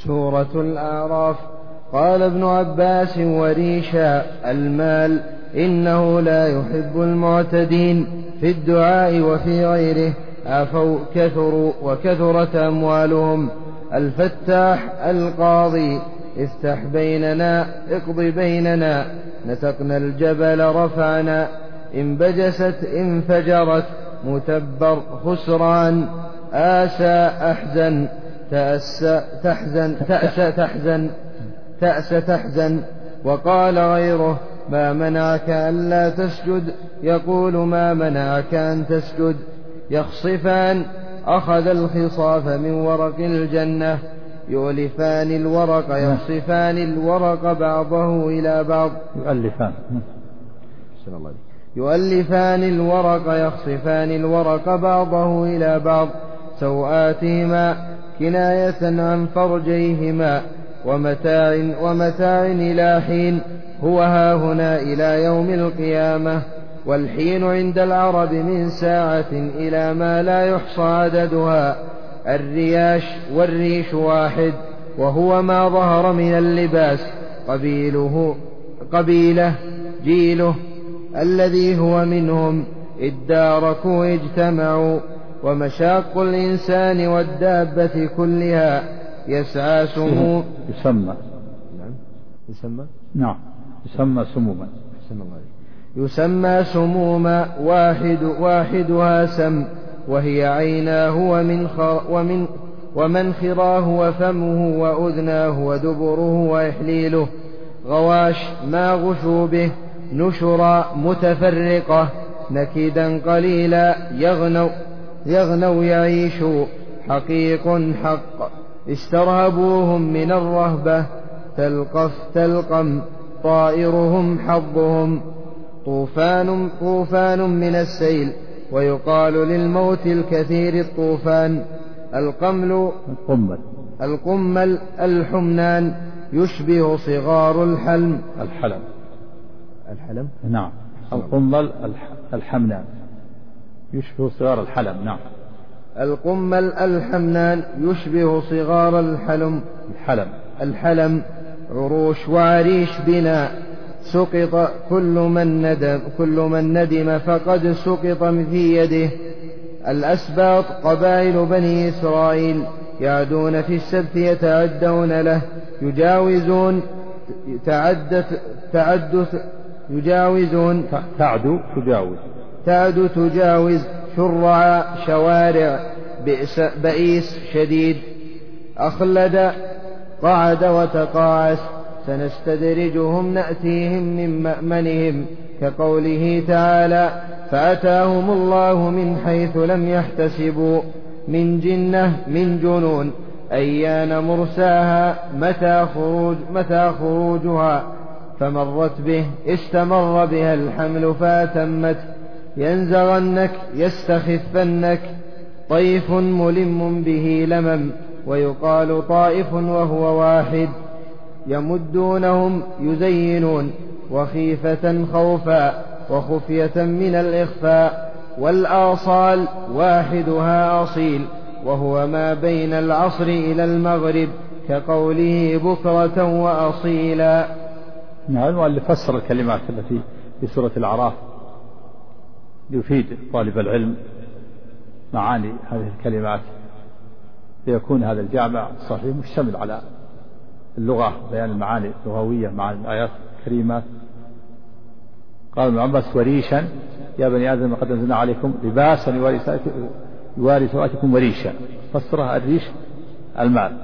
سورة الأعراف. قال ابن عباس وريشا: المال إنه لا يحب المعتدين في الدعاء وفي غيره، عفوا كثروا وكثرت أموالهم. الفتاح القاضي: افتح بيننا اقض بيننا، نتقنا الجبل رفعنا، إن بجست انفجرت، متبر خسران، آسى أحزن، تأس تحزن. وقال غيره: ما منعك ألا تسجد، يقول ما منعك أن تسجد. يخصفان: أخذ الخصاف من ورق الجنة. يؤلفان الورق يخصفان الورق بعضه إلى بعض. يؤلفان الورق يخصفان الورق بعضه إلى بعض، سوآتهما كناية عن فرجيهما، ومتاع إلى حين، هو هاهنا إلى يوم القيامة. والحين عند العرب من ساعة إلى ما لا يحصى عددها. الرياش والريش واحد، وهو ما ظهر من اللباس. قبيله جيله الذي هو منهم، اداركوا اجتمعوا. ومشاق الإنسان والدابة كلها يسعى سمو يسمى سموما، واحدها سم، وهي عيناه ومنخراه وفمه وأذناه ودبره وإحليله. غواش ما غشوا به، نشرا متفرقة، نكدا قليلا، يغنوا يعيشوا، حقيق حق. استرهبوهم من الرهبة، تلقم طائرهم حظهم. طوفان من السيل، ويقال للموت الكثير الطوفان. القمل الحمنان، يشبه صغار الحلم. نعم. القمل الحمنان يشبه صغار الحلم. نعم. القمل الحمنان يشبه صغار الحلم. عروش وعريش بنا، سقط كل من ندم فقد سقط في يده. الأسباط قبائل بني إسرائيل، يعدون في السبت يتعدون له، تعد تجاوز شرع شوارع، بئيس شديد. أخلد قعد وتقاعس، سنستدرجهم نأتيهم من مأمنهم، كقوله تعالى: فأتاهم الله من حيث لم يحتسبوا، من جنة من جنون، أيان مرساها، متى خروجها، فمرت به، استمر بها الحمل فأتمت. ينزغنك يستخفنك، طيف ملم به لمم، ويقال طائف وهو واحد. يمدونهم يزينون، وخيفة خوفا، وخفية من الإخفاء. والآصال واحدها أصيل، وهو ما بين العصر إلى المغرب، كقوله بكرة وأصيلا. نعم. المؤلف فسر الكلمات التي في سورة الأعراف ليفيد طالب العلم معاني هذه الكلمات، ليكون هذا الجامع الصحيح مشتمل على اللغة، بيان المعاني اللغوية مع الآيات الكريمات. قال ابن عباس: وريشا يا بني آدم قد أنزلنا عليكم لباسا يواري سوآتكم وريشا. فسرها الريش المال.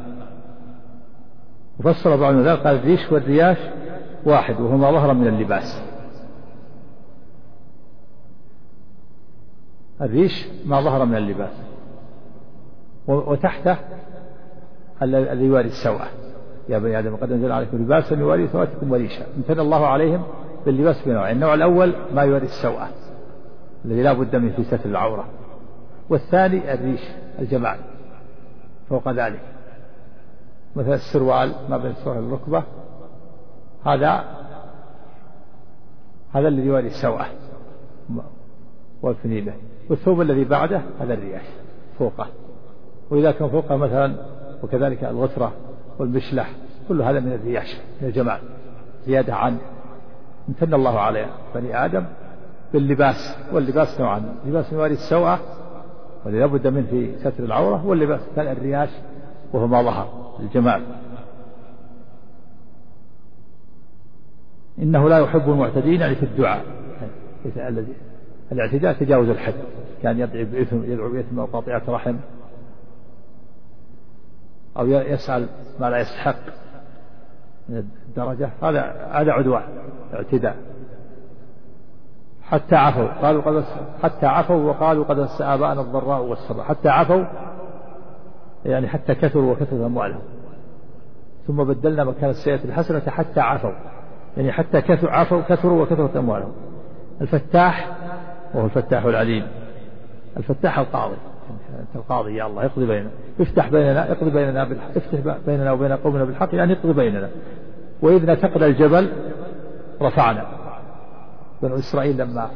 وفسر بعض ذلك قال: الريش والرياش واحد، وهما ظهر من اللباس. الريش ما ظهر من اللباس، وتحته الذي يواري السوءة. يا بني آدم قد أنزل عليكم لباسا يواري سوءتكم وريشا. امتن الله عليهم باللباس بنوعين: النوع الأول ما يواري السوءة الذي لا بد من في ستر العورة، والثاني الريش الجمال فوق ذلك، مثل السروال ما بين السروال والركبة، هذا الذي يواري السوءة والفنيلة. والثوب الذي بعده هذا الرياش فوقه، وإذا كان فوقه مثلا، وكذلك الغترة والمشلح، كل هذا من الرياش، من الجمال، زيادة عن امتن الله على بني آدم باللباس. واللباس نوعان: لباس يواري السوءة والذي لا بد منه في ستر العورة، واللباس الثاني الرياش وهو ما ظهر الجمال. إنه لا يحب المعتدين، يعني في الدعاء الذي الاعتداء تجاوز الحد، كان يدعو بإثم أو قاطعة رحم أو يسأل ما لا يستحق من الدرجة، هذا عدوان اعتداء. حتى عفوا وقالوا قد مس آباءنا الضراء والسراء. حتى عفوا يعني حتى كثروا وكثرت أموالهم، ثم بدلنا مكان السيئة الحسنة حتى عفوا، يعني حتى كثروا وكثرت أموالهم. الفتاح وهو الفتاح العليم. الفتاح القاضي، أنت القاضي يا الله اقضي بيننا، افتح بيننا وبين قومنا بالحق، يعني اقضي بيننا. وإذ نتقنا الجبل رفعنا. بنو إسرائيل لما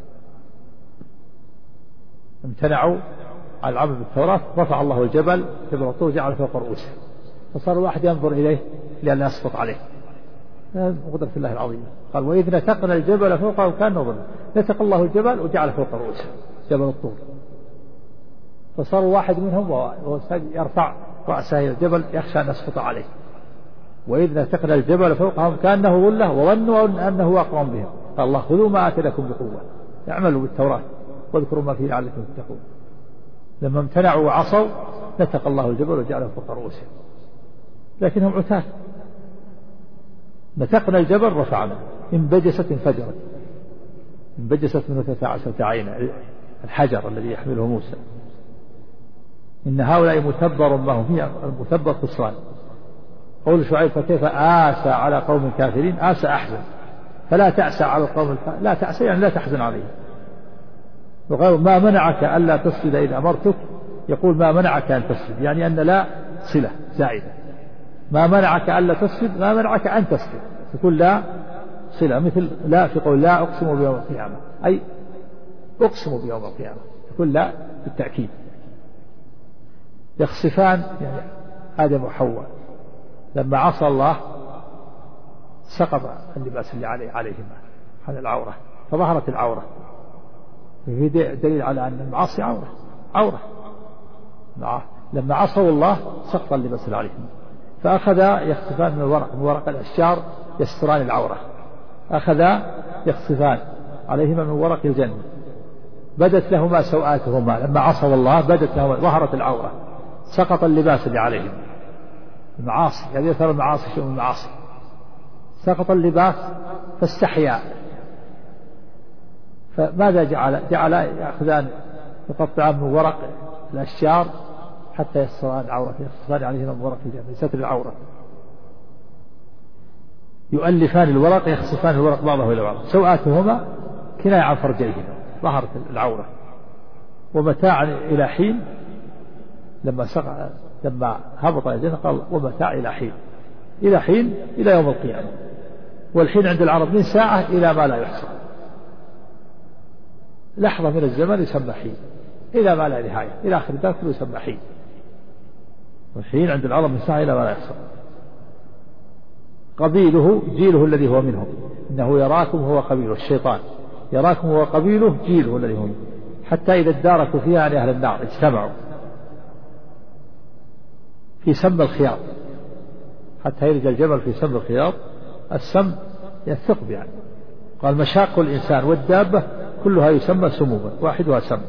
امتنعوا عن العمل بالتوراة رفع الله الجبل الطور جعل فوق رؤوسهم، فصار الواحد ينظر إليه لأن يسقط عليه. قدرة الله العظيمة. قال وإذ نتقنا الجبل فوقهم كأنه ظل. نتق الله الجبل وجعل فوق رؤوسهم جبل الطور، فصار واحد منهم يرفع رأسه إلى الجبل يخشى أن يسقط عليه. وإذ نتقنا الجبل فوقهم كأنه ظلة وظنوا أنه واقع بهم. قال الله خذوا ما آتيناكم بقوة، اعملوا بالتوراة واذكروا ما فيه لعلكم تتقون. لما امتنعوا وعصوا نتق الله الجبل وجعله فوق رؤوسهم، لكنهم عتاة. نتقنا الجبل رفعنا، انبجست انفجرت، انبجست منه 13 عينا، الحجر الذي يحمله موسى. إن هؤلاء متبر ما هم فيه، المتبر خسران. قول شعيب فكيف آسى على قوم كافرين، آسى أحزن، فلا تأسى على القوم لا تأسى يعني لا تحزن عليهم. وقال ما منعك ألا تسجد إذ أمرتك، يقول ما منعك أن تسجد، يعني أن لا صلة زائدة. ما منعك ألا تسجد، ما منعك أن تسجد، تقول لا صلة، مثل لا في قول لا أقسم بيوم القيامة، أي أقسم بيوم القيامة، تقول لا بالتأكيد. يخصفان يعني آدم وحواء لما عصى الله سقط اللباس اللي عليهما عن العورة، فظهرت العورة. في دليل على أن المعاصي عورة. لما عصوا الله سقط اللباس اللي عليهما، فأخذا يخصفان من ورق الأشجار يستران العورة، أخذا يخصفان عليهما من ورق الجنة، بدت لهما سوآتهما. لما عصوا الله بدت لهما، ظهرت العورة، سقط اللباس اللي عليهم. المعاصي هذه يثار المعاصي، شيء من المعاصي، سقط اللباس فاستحيا. فماذا جعل يأخذان يقطعان من ورق الأشجار حتى يستران العورة، يستران عليهما من ورق الجنة لستر العورة. يؤلفان الورق يخصفان الورق بعضه إلى بعض، سوآتهما كناية عن فرجيهما، ظهرت العورة. ومتاعا إلى حين، لما هبط الجنة قال ومتاع إلى حين إلى يوم القيامة. والحين عند العرب من ساعة إلى ما لا يحصى، لحظة من الزمن يسمى حين، إلى ما لا نهاية، إلى آخر ذلك يسمى حين. والحين عند العرب من ساعة إلى ما لا يحصى. قبيله جيله الذي هو منهم، إنه يراكم هو قبيله، الشيطان يراكم هو قبيله جيله الذي هو منهم، حتى إذا اداركوا فيها عن أهل النار اجتمعوا في سم الخياط، حتى يلج الجبل في سم الخياط. السم الثقب يعني. قال مشاق الإنسان والدابة كلها يسمى سموما، واحدها سم،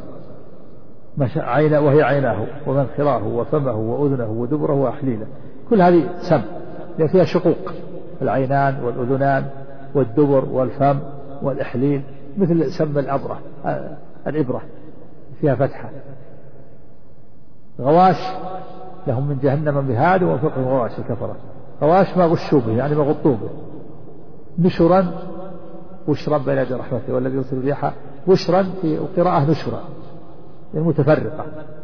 وهي عيناه ومنخراه وفمه وأذنه ودبره وأحليله، كل هذه سم، لأن فيها شقوق، العينان والأذنان والدبر والفم والإحليل، مثل سم الإبرة فيها فتحة. غواش لهم من جهنم مهاد ومن فوقهم غواش الكفرة. غواش ما غشوا به يعني ما غطوا به. نشرا بشرا بين يدي رحمته والذي يرسل الرياح بشرا، في قراءة نشرا المتفرقة،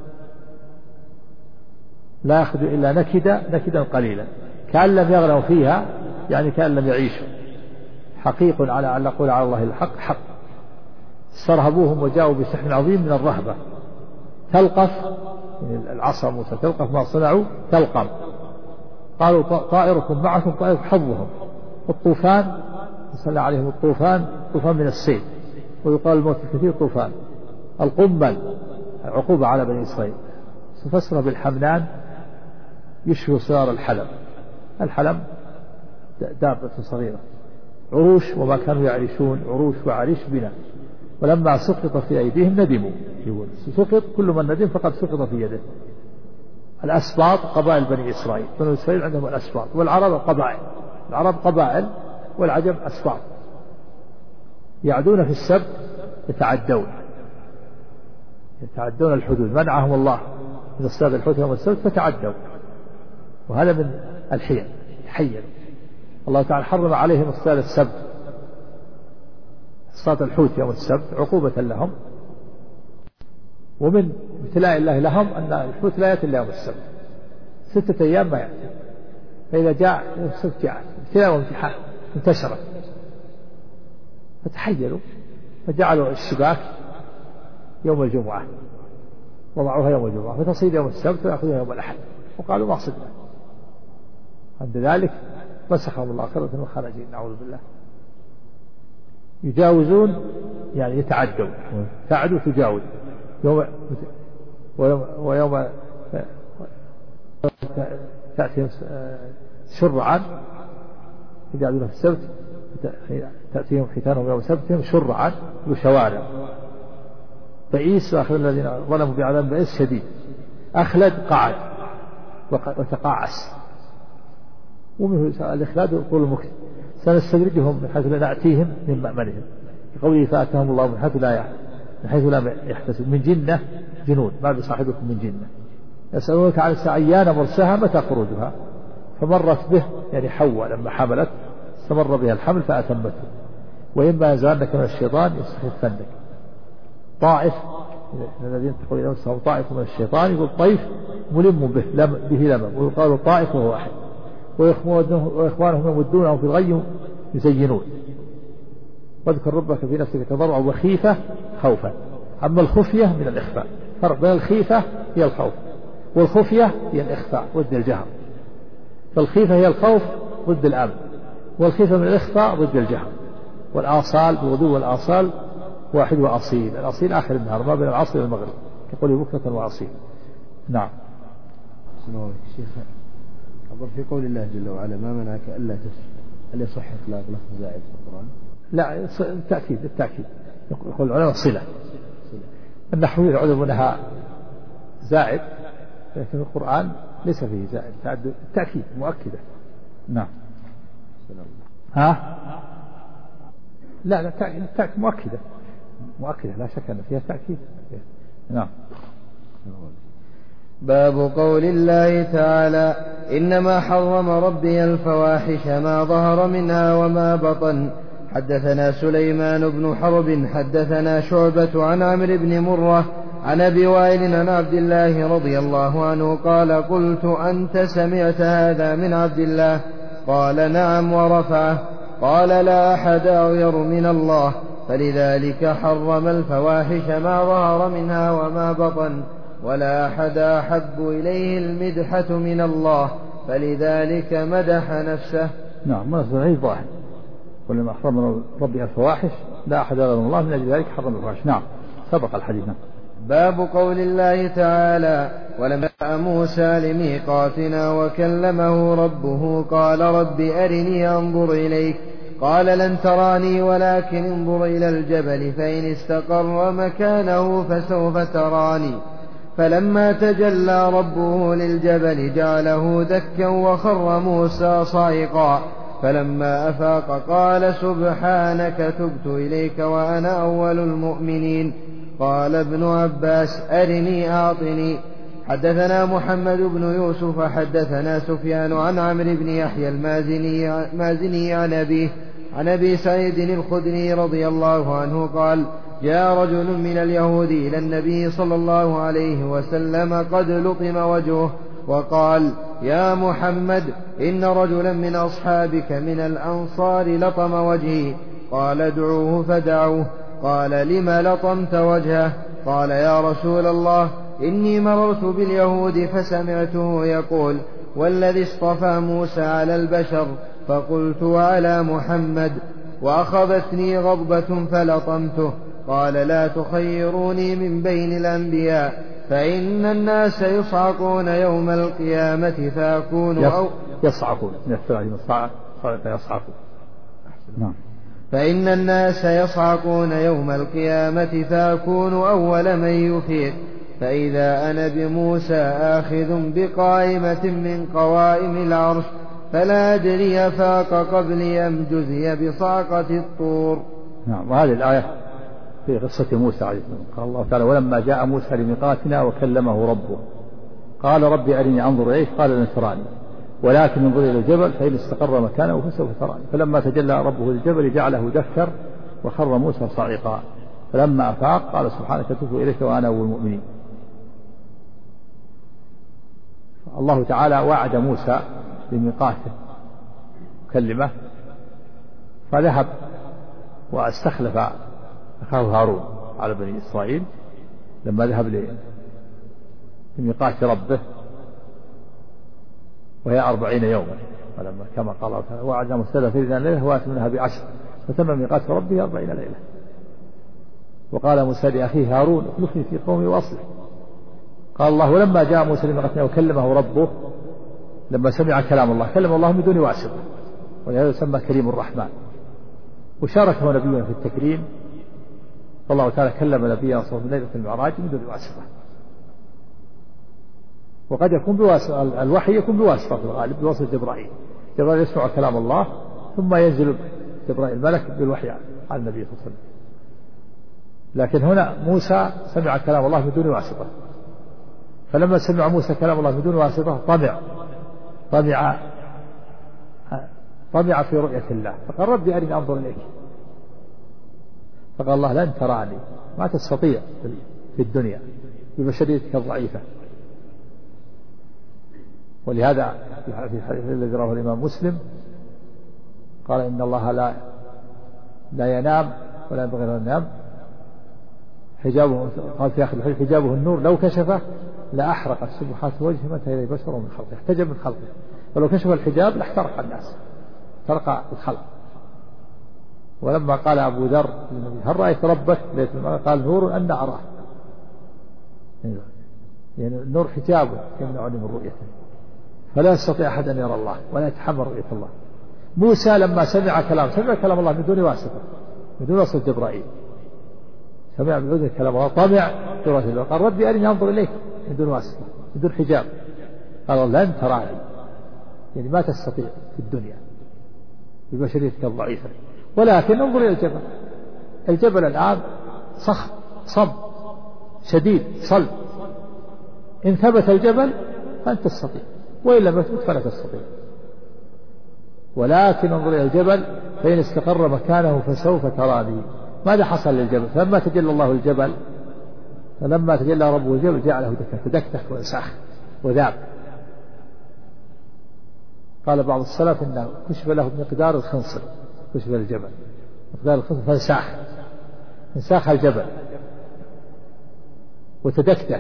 لا يأخذ إلا نكدا قليلا، كأن لم يغنوا فيها يعني كأن لم يعيشوا. حقيق على أن نقول على الله الحق حق. استرهبوهم وجاءوا بسحر عظيم من الرهبة. تلقف العصا موسى تلقف ما صنعوا تلقم، قالوا طائركم معكم، طائر حظهم. الطوفان صلى عليهم الطوفان، طوفان من السيل، ويقال الموت الكثير طوفان. القمل عقوبة على بني إسرائيل، تفسر بالحملان يشبه صغار الحلم. الحلم دابة صغيرة. عروش وما كانوا يعرشون، عروش وعريش بنا، ولما سقط في أيديهم ندموا. يقول سقط، كل من ندم فقد سقط في يده. الأسباط قبائل بني إسرائيل، بني إسرائيل عندهم الأسباط، والعرب قبائل، العرب قبائل والعجم أسباط. يعدون في السبت يتعدون الحدود، منعهم الله من اصطياد الحوت يوم السبت فتعدوا، وهذا من الحيل، حيل. الله تعالى حرم عليهم اصطياد السبت، اصطياد الحوت يوم السبت عقوبة لهم، ومن ابتلاء الله لهم أن الحوت لا يأتي إلا يوم السبت، 6 أيام ما يأتي، فإذا جاء يوم السبت جاء ابتلاء وامتحان، انتشرت فتحيلوا، فجعلوا الشباك يوم الجمعة، وضعوها يوم الجمعة فتصيد يوم السبت ويأخذها يوم الأحد، وقالوا ما صدنا. عند ذلك مسخهم الله قرة من خنازير، نعوذ بالله. يجاوزون يعني يتعدوا، تعدوا تجاوز. ويوم تأتيهم شرعا، يجعلون في السبت تأتيهم ختانهم يوم سبتهم شرعا وشوارع. بئيس وآخر الذين ظلموا بعذاب بئيس شديد. أخلد قعد وتقاعس، ومنه الإخلاد طول المكث. سنستدرجهم من حيث لا نأتيهم من مأمنهم، بقوله فأتاهم الله من حيث لا يحتسب. من جنة جنود، ما بصاحبكم من جنة. يسألونك عن الساعة أيان مرساها متى خروجها، فمرت به يعني حواء لما حملت استمر بها الحمل فأتمته. وإما ينزغنك من الشيطان يستخفنك. طائف الذين اتقوا إلى نفسهم طائف من الشيطان، يقول طيف ملم به لمم، ويقال طائف وهو واحد. وإخوانهم يمدونهم في الغي يزينون. واذكر ربك في نفسك تضرعا وخيفة خوفا. أما الخفية من الإخفاء، فرق بين الخيفة هي الخوف، والخفية هي الإخفاء ضد الجهر. فالخيفة هي الخوف ضد الأمن، والخيفة من الإخفاء ضد الجهر. والآصال بالغدو والآصال واحد، وأصيل الأصيل آخر النهار ما بين العصر والمغرب، كقول بكرة وأصيل. نعم. شيخ أقول في قول الله جل وعلا ما منعك ألا تسجد، هل يصح إطلاق لفظ زائد في القرآن؟ لا، التأكيد يقول العلماء صلة. النحويين يعلمونها زائد، لكن القرآن ليس فيه زائد، التأكيد مؤكدة. نعم. ها؟ لا التأكيد مؤكدة لا شك أن فيها تأكيد. نعم. باب قول الله تعالى إنما حرم ربي الفواحش ما ظهر منها وما بطن. حدثنا سليمان بن حرب حدثنا شعبة عن عمرو بن مرة عن أبي وائل عن عبد الله رضي الله عنه قال قلت أنت سمعت هذا من عبد الله؟ قال نعم ورفعه. قال لا أحد أغير من الله، فلذلك حرم الفواحش ما ظهر منها وما بطن، ولا أحد أحب إليه المدحة من الله، فلذلك مدح نفسه. نعم، ما ظاهر. ولما حرم ربي الفواحش لا أحد غير الله، من أجل ذلك حرم الفواحش. نعم، سبق الحديث. باب قول الله تعالى ولما جاء موسى لميقاتنا وكلمه ربه قال رب أرني أنظر إليك قال لن تراني ولكن انظر إلى الجبل فإن استقر مكانه فسوف تراني. فلما تجلى ربه للجبل جعله دكا وخر موسى صعقا. فلما أفاق قال سبحانك تبت إليك وأنا أول المؤمنين. قال ابن عباس أرني أعطني. حدثنا محمد بن يوسف حدثنا سفيان عن عمرو بن يحيى المازني عن أبي سعيد الخدري رضي الله عنه قال جاء رجل من اليهود إلى النبي صلى الله عليه وسلم قد لطم وجهه وقال يا محمد إن رجلا من أصحابك من الأنصار لطم وجهي. قال ادعوه فدعوه. قال لم لطمت وجهه؟ قال يا رسول الله إني مررت باليهود فسمعته يقول والذي اصطفى موسى على البشر، فقلت وعلى محمد، وأخذتني غضبة فلطمته. قال لا تخيروني من بين الأنبياء، فإن الناس يصعقون يوم القيامة فأكون يصعقون يصعقون. نعم. فإن الناس يصعقون يوم القيامة فأكون أول من يفيق، فإذا أنا بموسى آخذ بقائمة من قوائم العرش، فلا أدري فاق قبلي أم جزي بصعقة الطور. نعم. وهذه الآية في قصة موسى عليه السلام. قال الله تعالى ولما جاء موسى لميقاتنا وكلمه ربه قال ربي أرني أنظر إليك قال لن تراني ولكن انظر إلى الجبل فإن استقر مكانه فسوف تراني. فلما تجلى ربه للجبل جعله دكا وخر موسى صاعقا فلما أفاق قال سبحانك تبت إليك وأنا أول المؤمنين. الله تعالى وعد موسى بميقاته كلمه فذهب واستخلف أخاه هارون على بني إسرائيل لما ذهب لميقات ربه وهي 40 يوما، ولما كما قال الله تعالى وعدنا موسى 30 ليلة وأتممناها ب10 فتم ميقات ربه 40 ليلة. وقال موسى لأخيه هارون اخلفني في قومي وأصلح. قال الله ولما جاء موسى لميقاتنا وكلمه ربه لما سمع كلام الله كلم الله من دون واسطة، ولهذا يسمى كريم الرحمن. وشاركه نبينا في التكريم، فالله تعالى كلم نبينا صلى الله عليه وسلم ليلة المعراج من دون واسطة. وقد يكون بواسطة الوحي يكون بواسطة في الغالب بواسطة جبرائيل يسمع كلام الله ثم ينزل جبرائيل الملك بالوحي على النبي صلى الله عليه وسلم. لكن هنا موسى سمع كلام الله من دون واسطة، فلما سمع موسى كلام الله من دون واسطة طمع في رؤية الله فقال ربي أرني أنظر إليك. فقال الله لن تراني ما تستطيع في الدنيا ببشريتك الضعيفة. ولهذا في الحديث الذي رواه الإمام مسلم قال إن الله لا ينام ولا ينبغي أن ينام حجابه، قال في آخر الحديث حجابه النور لو كشفه لأحرقت سبحات وجهه ما انتهى إليه بشر من خلقه، احتجب من خلقه، ولو كشف الحجاب لاحترق الناس احترق الخلق. ولما قال أبو ذر هل رأيت ربك قال نور أن أراه، يعني النور حجابه يمنعني من رؤيته فلا يستطيع أحد أن يرى الله ولا يتحمل رؤية الله. موسى لما سمع كلام الله من دون واسطة من دون واسطة جبرائيل، سمع من دون كلام الله طمع في رؤية الله قال ربي أرني أنظر إليك من دون واسطة من دون حجاب. قال لن تراني يعني ما تستطيع في الدنيا ببشريتك الضعيفة، ولكن انظر إلى الجبل. الجبل الآن صخر صب شديد صلب، إن ثبت الجبل فأنت تستطيع وإن لم يثبت فلا تستطيع. ولكن انظر إلى الجبل فإن استقر مكانه فسوف تراني. ماذا حصل للجبل؟ فلما تجلى الله الجبل فلما تجلى ربه الجبل جعله دكا فدكتك وانساخ وذاب. قال بعض السلف إنه كشف له مقدار الخنصر، كشف الجبل مقدار الخنصر فانساخ الجبل وتدكتك.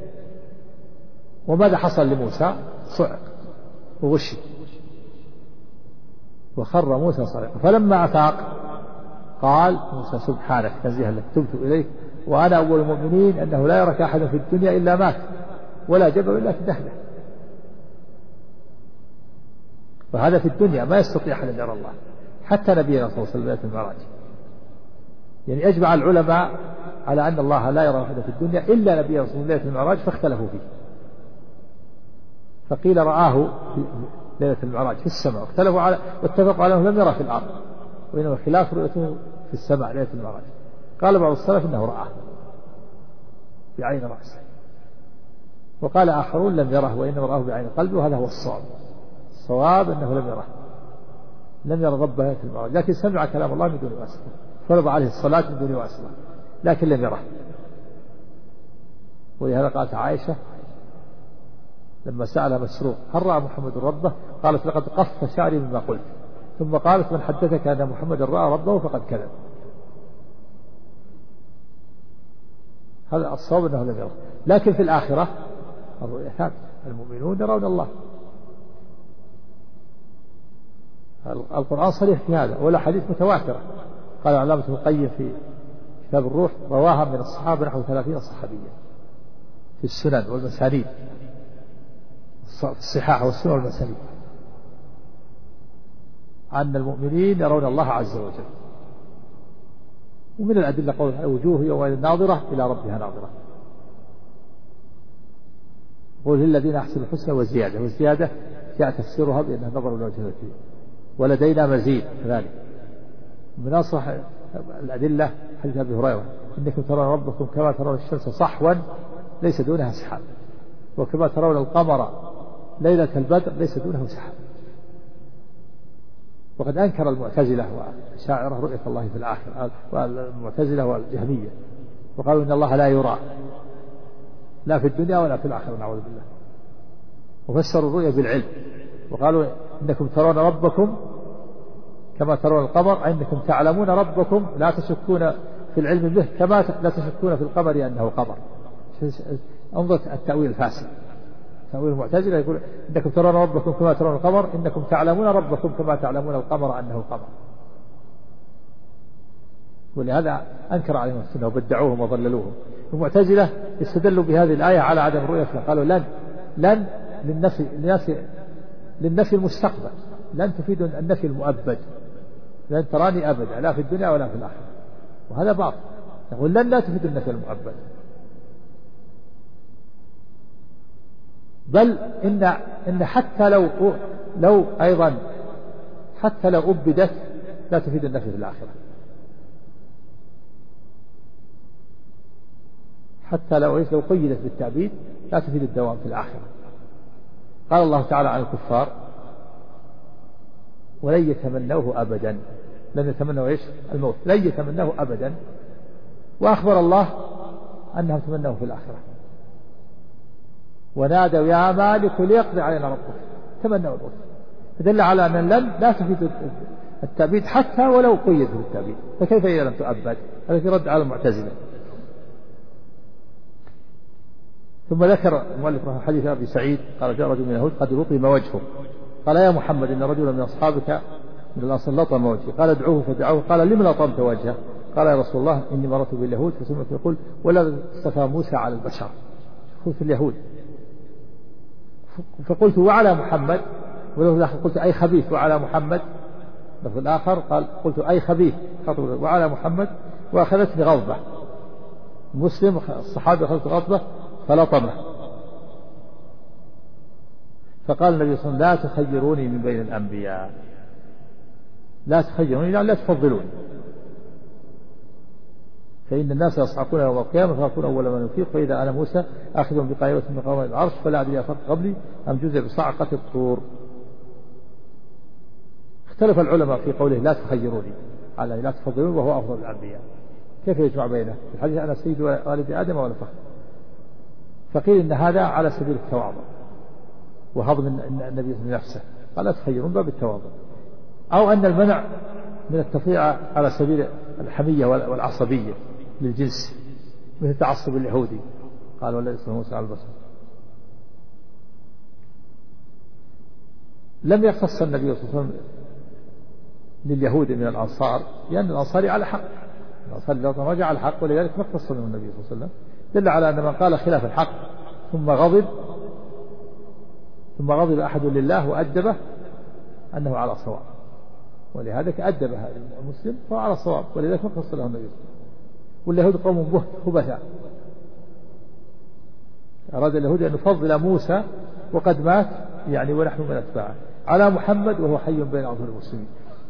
وماذا حصل لموسى؟ صعق وغشي وخر موسى صعقا. فلما أفاق قال موسى سبحانك تنزيها لك تبت إليك وأنا أول المؤمنين أنه لا يراك أحد في الدنيا إلا مات ولا جبل إلا تدهده. وهذا في الدنيا ما يستطيع أحد أن يرى الله حتى نبينا صلى الله عليه وسلم ليلة المعراج. يعني أجمع العلماء على أن الله لا يرى أحد في الدنيا إلا نبينا صلى الله عليه وسلم ليلة المعراج فاختلفوا فيه. فقيل رآه في ليلة المعراج في السماء واختلفوا واتفقوا على أنه لم يرى في الأرض، وإنما خلاف رؤيته في السماء ليلة المعراج. قال بعض السلف إنه رآه بعين رأسه، وقال آخرون لم يره وإنما رآه بعين قلبه، وهذا هو الصواب أنه لم يرى ربه ليلة المعراج، لكن سمع كلام الله من دون واسطة، فرض عليه الصلاة من دون واسطة لكن لم يره. ولهذا قالت عائشة لما سأل مسروق هل رأى محمد ربه؟ قالت لقد قف شعري مما قلت، ثم قالت من حدثك أن محمد رأى ربه فقد كذب. هذا الصواب أنه لم يره، لكن في الآخرة الرؤيا ثابتة، المؤمنون يرون الله القرآن صريح في هذا، ولا حديث متواترة. قال علامة ابن القيم في كتاب الروح: رواها من الصحابة نحو 30 صحابيا في السنن والمسانيد، في الصحاح والسنن والمسانيد، أن المؤمنين يرون الله عز وجل. ومن الأدلة قول: وجوه يومئذ ناظرة إلى ربها ناظرة. قل للذين أحسنوا الحسنى وزيادة، والزيادة جاء تفسيرها بأنها نظر إلى وجه الكريم، ولدينا مزيد كذلك. من أصح الأدلة حديث أبي هريرة: إنكم ترون ربكم كما ترون الشمس صحوا ليس دونها سحاب، وكما ترون القمر ليلة البدر ليس دونه سحاب. وقد أنكر المعتزلة والأشاعرة رؤية الله في الآخرة، والمعتزلة والجهمية، وقالوا إن الله لا يرى لا في الدنيا ولا في الآخرة، نعوذ بالله. وفسروا الرؤية بالعلم، وقالوا إنكم ترون ربكم كما ترون القمر، أي إنكم تعلمون ربكم لا تشكون في العلم به كما لا تشكون في القمر أنه قمر. انظر التأويل الفاسد. تأويل المعتزلة يقول: إنكم ترون ربكم كما ترون القمر، إنكم تعلمون ربكم كما تعلمون القمر أنه قمر. ولهذا أنكر عليهم السنة وبدعوهم وضللوهم. المعتزلة استدلوا بهذه الآية على عدم الرؤية، قالوا لن للنفي المستقبل، لن تفيد النفي المؤبد، لن تراني أبدا لا في الدنيا ولا في الآخرة، وهذا باطل. يقول لن لا تفيد النفي المؤبد، بل إن حتى لو أيضا حتى لو أبدت لا تفيد النفي في الآخرة، حتى لو قيدت بالتعبيد لا تفيد الدوام في الآخرة. قال الله تعالى عن الكفار: ولن يتمنوه أبدا، لن يتمنوا إيش؟ الموت، لن يتمنوه أبدا. وأخبر الله أنهم تمنوه في الآخرة: ونادوا يا مالك ليقضي علينا ربك، تمنوا الموت. فدل على أن لن لا تفيد التأبيد حتى ولو قيد بالتأبيد، فكيف إذا لم تؤبد؟ هذا في رد على المعتزلة. ثم ذكر المؤلف رحمه حديث أبي سعيد قال: جاء رجل من اليهود قد لطم وجهه، قال: يا محمد إن رجلا من أصحابك من الأصل لطم وجهه، قال: ادعوه فدعوه، قال: لم لطمت وجهه؟ قال: يا رسول الله إني مررت باليهود فسمعت يقول: ولا اصطفى موسى على البشر. قلت اليهود، فقلت: وعلى محمد؟ ولو الآخر قلت: أي خبيث وعلى محمد. لفظ الآخر قال: قلت: أي خبيث وعلى محمد. وأخذتني غضبة. مسلم الصحابي أخذت غضبة فلطمه. فقال النبي صلى الله عليه وسلم: لا تخيروني من بين الأنبياء، لا تخيروني يعني لا تفضلوني، فإن الناس يصعقون يوم القيامة فيكون أول من يفيق، فإذا أنا موسى آخذ بقائمة من قوام العرش فلا أدري أفرق قبلي أم جزء بصعقة الطور. اختلف العلماء في قوله لا تخيروني على لا تفضلوني وهو أفضل الأنبياء، كيف يجمع بينه؟ في الحديث أنا سيد والد آدم ولا فخر. فقيل إن هذا على سبيل التواضع وهضم النبي نفسه، قال لا تخيرون باب التواضع، أو أن المنع من التفريع على سبيل الحمية والعصبية للجنس مثل تعصب اليهودي، قال: ولا يصل موسى على البصر. لم يختص النبي صلى الله عليه وسلم لليهود من الأنصار، لأن الأنصار على حق، الأنصار لو رجع على الحق، ولذلك ما اختص لهم النبي صلى الله عليه وسلم. دل على أن من قال خلاف الحق ثم غضب أحد لله وأدبه أنه على صواب، ولهذا أدب هذا المسلم فهو على صواب، ولذلك ما اختص له النبي صلى الله عليه وسلم. واليهود قوم خبثاء، أراد اليهود أن يفضل موسى وقد مات يعني ونحن من أتباعه على محمد وهو حي بين أظهر المسلمين.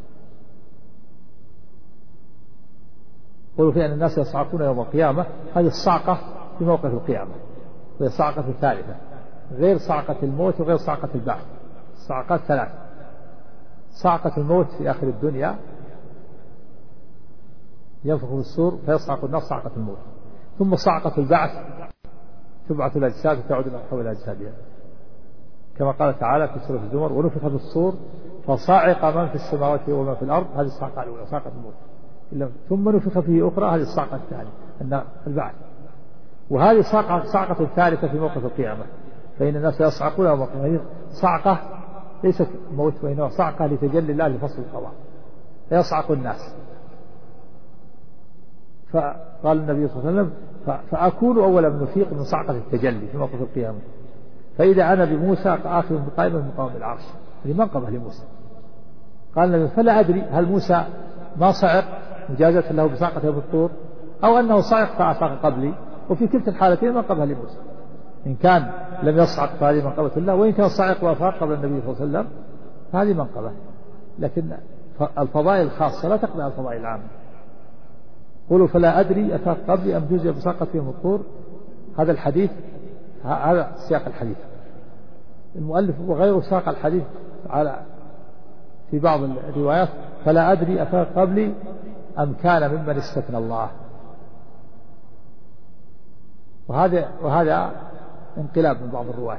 قالوا في أن الناس يصعقون يوم القيامة، هذه الصعقة في موقف القيامة، وهي صعقة الثالثة غير صعقة الموت وغير صعقة البعث. الصعقات ثلاث: صعقة الموت في آخر الدنيا ينفخ في الصور فيصعق الناس صعقة الموت، ثم صعقة البعث تبعث الأجساد وتعود حول أجسادها، كما قال تعالى في سورة الزمر: ونفخ في الصور فصعق من في السماوات ومن في الأرض. هذه الصعقة الأولى صعقة الموت. ثم نفخ فيه أخرى، هذه الصعقة الثانية أن البعث. وهذه صعقة ثالثة في موقف القيامة، فإن الناس يصعقون يوم القيامة، صعقة ليست موت وإنما صعقة لتجلي الله لفصل القضاء فيصعق الناس. فقال النبي صلى الله عليه وسلم فأكون أول من يفيق من صعقة التجلي في موقف القيامة، فإذا أنا بموسى آخذ بقائمة من مقام العرش، هذه منقبة لموسى. قال النبي فلا أدري هل موسى ما صعق مجازة له بصعقة يوم الطور أو أنه صعق فأفاق قبلي، وفي كلتا الحالتين منقبة لموسى، إن كان لم يصعق فهذه منقبة له، وإن كان صعق وأفاق قبل النبي صلى الله عليه وسلم هذه منقبة. لكن الفضائل الخاصة لا تقبل الفضائل العامة. قولوا فلا أدري أفاق قبلي أم جزء بصعقة يوم الطور، هذا الحديث هذا سياق الحديث. المؤلف وغيره ساق الحديث على في بعض الروايات فلا أدري أفاق قبلي أم كان ممن استثنى الله، وهذا انقلاب من بعض الرواة،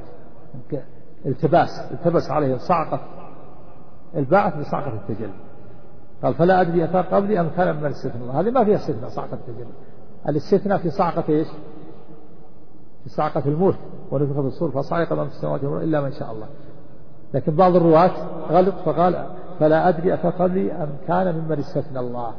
التبس عليه صعقة البعث بصعقة التجلي. قال فلا أدري أفاق قبلي أم كان ممن استثنى الله، هذه ما فيها استثناء صعقة التجلي. الاستثناء في صعقة إيش؟ في صعقة الموت ونفخ في الصور فصعق من في السماوات إلا من شاء الله. لكن بعض الرواة غلط فقال فلا أدري أفاق قبلي أم كان ممن استثنى الله،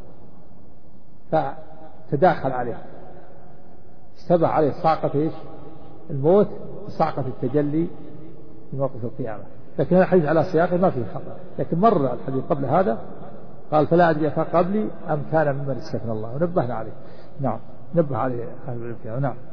فتداخل عليه، اشتبه عليه صعقة إيش؟ الموت وصعقة التجلي في موقف القيامة. لكن هذا الحديث على سياقه ما فيه خطأ، لكن مر الحديث قبل هذا قال فلا أدري أفاق قبلي أم كان ممن استثنى الله، ونبهنا عليه. نعم نبه عليه أهل العلم. نعم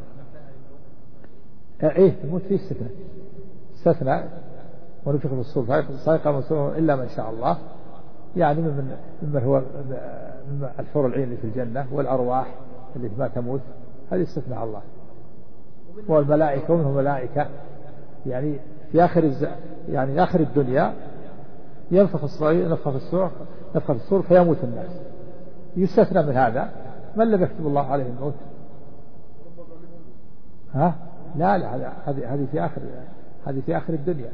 إيه الموت فيه استثنى ونفخ في الصور صعق من إلا من شاء الله، يعني ممن هو من الحور العين اللي في الجنة والأرواح اللي ما تموت، هذه استثناء الله. والملائكة ومنهم ملائكة يعني في آخر الدنيا ينفخ في الصور فيموت الناس، يستثنى من هذا من لم يكتب الله عليه الموت. لا هذه في آخر الدنيا،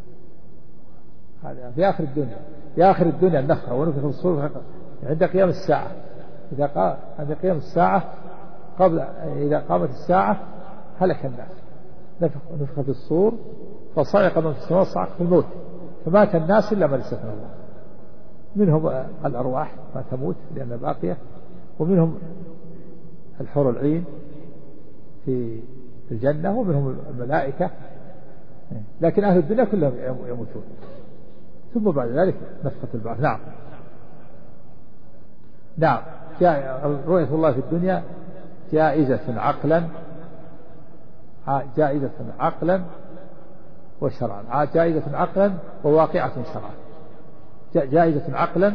هذا في آخر الدنيا النفخة ونفخ في الصور عند قيام الساعة. عند قيام الساعة إذا قامت الساعة هلك الناس، نفخ في الصور فصعق من في السماء صعق في الموت، فمات الناس إلا من استثنى الله. منهم الأرواح ما تموت لأنها باقية، ومنهم الحور العين في الجنة، ومنهم الملائكة، لكن أهل الدنيا كلهم يموتون، ثم بعد ذلك نفخة البعث. نعم رؤية الله في الدنيا جائزة عقلا وشرعا، جائزة عقلا وواقعة شرعا. جائزة عقلا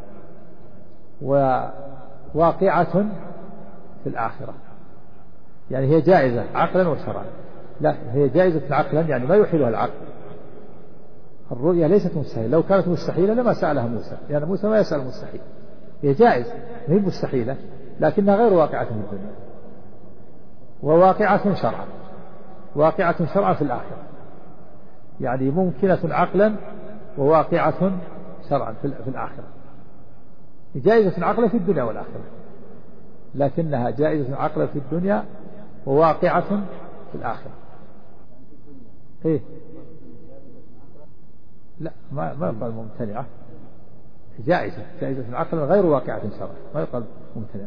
وواقعة في الآخرة، يعني هي جائزة عقلا وشرعا. لا هي جائزة عقلا يعني ما يحيلها العقل. الرؤيا ليست مستحيلة، لو كانت مستحيلة لما سألها موسى، لأن يعني موسى ما يسأل مستحيل. هي جائزة ما هي مستحيلة، لكنها غير واقعة في الدنيا. وواقعة شرعا في الآخرة، يعني ممكنة عقلا وواقعة شرعا في الآخرة. جائزة عقلا في الدنيا والآخرة، لكنها جائزة عقلا في الدنيا وواقعة في الآخرة. إيه لا ما يقال ممتنعة، جائزة عقلا غير واقعة شرعا، ما يقال ممتنعة،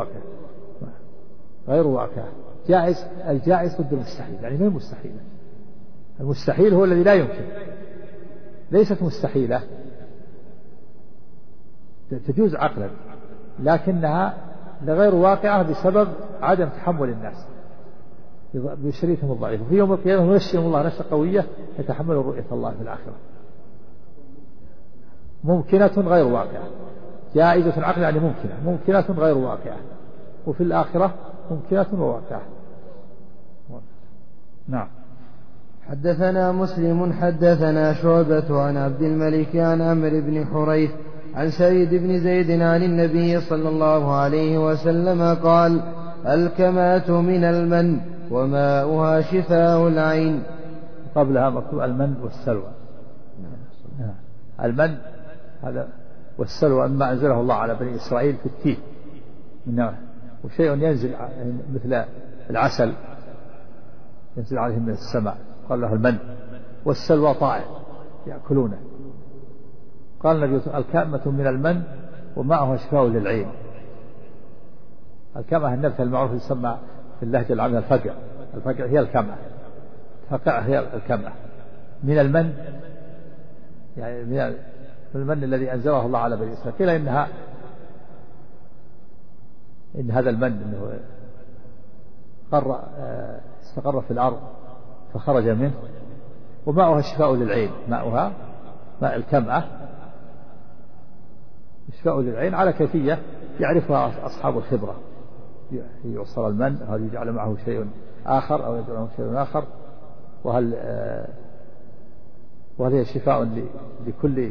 غير واقعة. الجائز ضد المستحيل، يعني ما هي مستحيلة. المستحيل هو الذي لا يمكن، ليست مستحيلة، تجوز عقلا لكنها غير واقعة بسبب عدم تحمل الناس بشريكهم الضعيف. وفي يوم القيامة ينشئهم الله نشأة قوية يتحمل رؤية الله في الآخرة. ممكنة غير واقعة، جائزة عقل يعني ممكنة غير واقعة، وفي الآخرة ممكنة وواقعة. نعم. حدثنا مسلم حدثنا شعبة عن عبد الملك عن عمرو بن حريث عن سعيد بن زيد عن النبي صلى الله عليه وسلم قال: الكماة من المن وماؤها شفاء العين. قبلها مكتوب المن والسلوى. المن هذا والسلوى ما أنزله الله على بني إسرائيل في التين، وشيء ينزل مثل العسل ينزل عليهم من السماء، قال له المن. والسلوى طائر يأكلونه. قال النبي صلى الله عليه وسلم الكامة من المن وماءها شفاء للعين. الكامة النبتة المعروف يسمى في اللهجة العامية الفقع. الفقع هي الكامة، الفقع هي الكامة من المن، يعني من المن الذي أنزله الله على بني إسرائيل. قيل إن هذا المن إنه استقر في الأرض فخرج منه، وماؤها شفاء للعين. ماؤها ماء الكمأة شفاء للعين على كيفية يعرفها أصحاب الخبرة. يعصر المن، هل يجعل معه شيء آخر أو يجعل معه شيء آخر، وهل هي شفاء لكل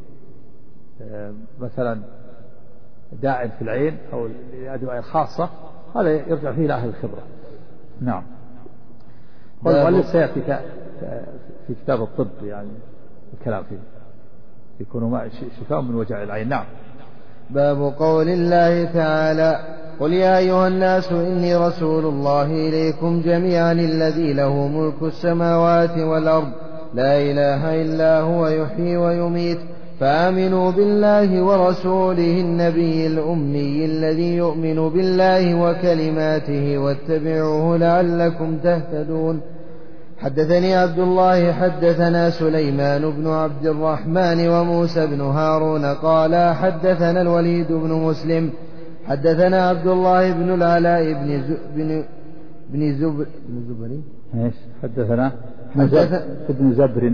مثلا داء في العين أو لأدواء خاصة. هذا يرجع فيه لأهل الخبرة. نعم. والمؤلف سيأتي في كتاب الطب يعني الكلام فيه يكون شفاء من وجع العين. نعم. باب قول الله تعالى قل يا أيها الناس إني رسول الله إليكم جميعا الذي له ملك السماوات والأرض لا إله إلا هو يحيي ويميت فآمنوا بالله ورسوله النبي الأمي الذي يؤمن بالله وكلماته واتبعوه لعلكم تهتدون. حدثني عبد الله حدثنا سليمان بن عبد الرحمن وموسى بن هارون قال حدثنا الوليد بن مسلم حدثنا عبد الله بن العلاء بن زبري حدثنا ابن زبر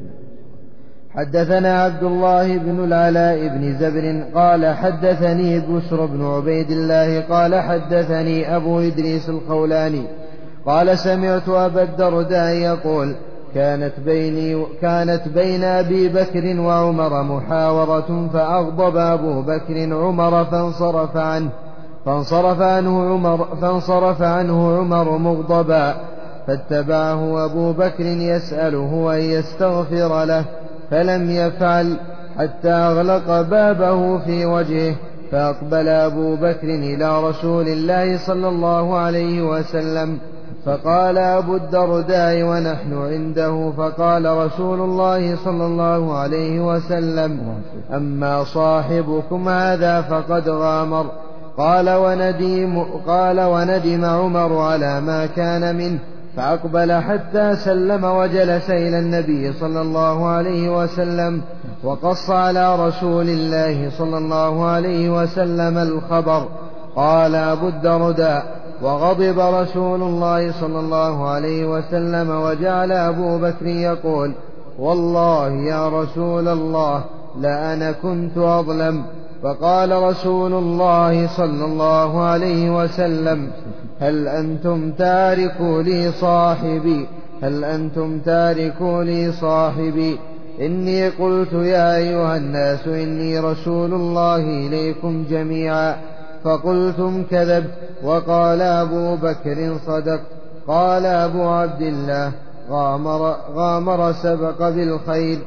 حدثنا عبد الله بن العلاء بن زبر قال حدثني بشر بن عبيد الله قال حدثني أبو إدريس الخولاني قال سمعت أبا الدرداء يقول كانت بين أبي بكر وعمر محاورة فأغضب أبو بكر عمر فانصرف عنه عمر مغضبا فاتبعه أبو بكر يسأله أن يستغفر له فلم يفعل حتى أغلق بابه في وجهه فأقبل أبو بكر إلى رسول الله صلى الله عليه وسلم فقال أبو الدرداء ونحن عنده فقال رسول الله صلى الله عليه وسلم أما صاحبكم هذا فقد غامر. قال وندم عمر على ما كان منه فأقبل حتى سلم وجلس إلى النبي صلى الله عليه وسلم وقص على رسول الله صلى الله عليه وسلم الخبر. قال أبو الدرداء وغضب رسول الله صلى الله عليه وسلم وجعل أبو بكر يقول والله يا رسول الله لأنا كنت أظلم. فقال رسول الله صلى الله عليه وسلم هل أنتم تاركوا لي صاحبي إني قلت يا أيها الناس إني رسول الله إليكم جميعا فقلتم كذبت. وقال أبو بكر صدقت. قال أبو عبد الله غامر سبق بالخير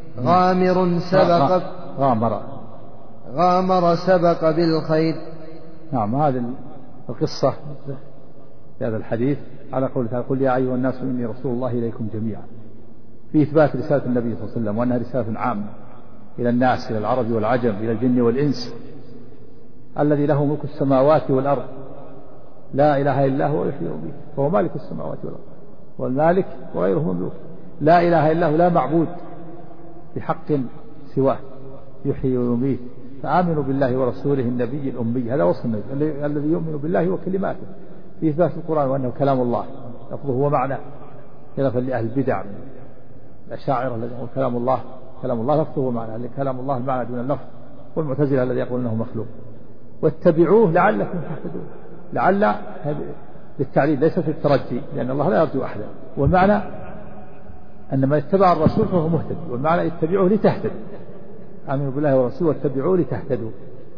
غامر سبق بالخير. نعم. هذه القصة في هذا الحديث على قوله تعالى قل يا أيها الناس إني رسول الله إليكم جميعا في إثبات رسالة النبي صلى الله عليه وسلم وأنها رسالة عامة إلى الناس إلى العرب والعجم إلى الجن والإنس الذي له ملك السماوات والأرض لا إله إلا هو يحيي ويميت فهو مالك السماوات والأرض والمالك وغيره مملوك لا إله إلا هو لا معبود بحق سواه يحيي ويميت فآمنوا بالله ورسوله النبي الأمي. هذا وصف النبي الذي يؤمن بالله وكلماته في إثبات القرآن وأنه كلام الله لفظه ومعنى خلافا لأهل البدع من الأشاعرة الذين يقولون كلام الله لفظه ومعنى كلام الله المعنى دون اللفظ والمعتزلة الذي يقول أنه مخلوق. واتبعوه لعلكم تهتدون. لعل للتعليل ليس في الترجي لأن الله لا يرجو أحدا والمعنى أن من اتبع الرسول فهو مهتد والمعنى اتبعوه لتهتدوا آمنوا بالله ورسوله واتبعوه لتهتدوا.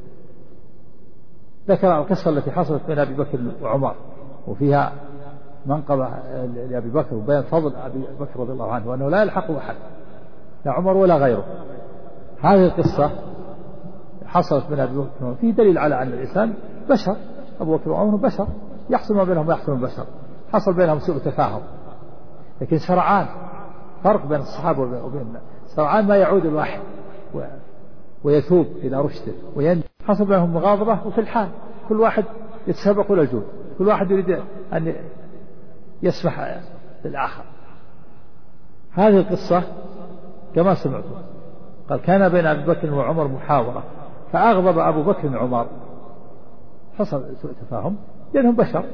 ذكر القصة التي حصلت بين أبي بكر وعمر وفيها منقبة لأبي بكر وبين فضل أبي بكر رضي الله عنه وأنه لا يلحق أحد لا عمر ولا غيره. هذه القصة حصلت بين أبي بكر وعمر فيه دليل على أن الإنسان بشر. أبو بكر وعمر بشر يحصل ما بينهم ويحصل البشر حصل بينهم سوء تفاهم لكن شرعان فرق بين الصحابة وبين سرعان ما يعود الواحد ويتوب إلى رشده ويندم. حصل بينهم مغاضبة، وفي الحال كل واحد يتسابق للجود، كل واحد يريد أن يسمح للآخر. هذه القصة كما سمعتم قال كان بين أبي بكر وعمر محاورة فأغضب أبو بكر عمر، حصل سوء تفاهم لأنهم بشر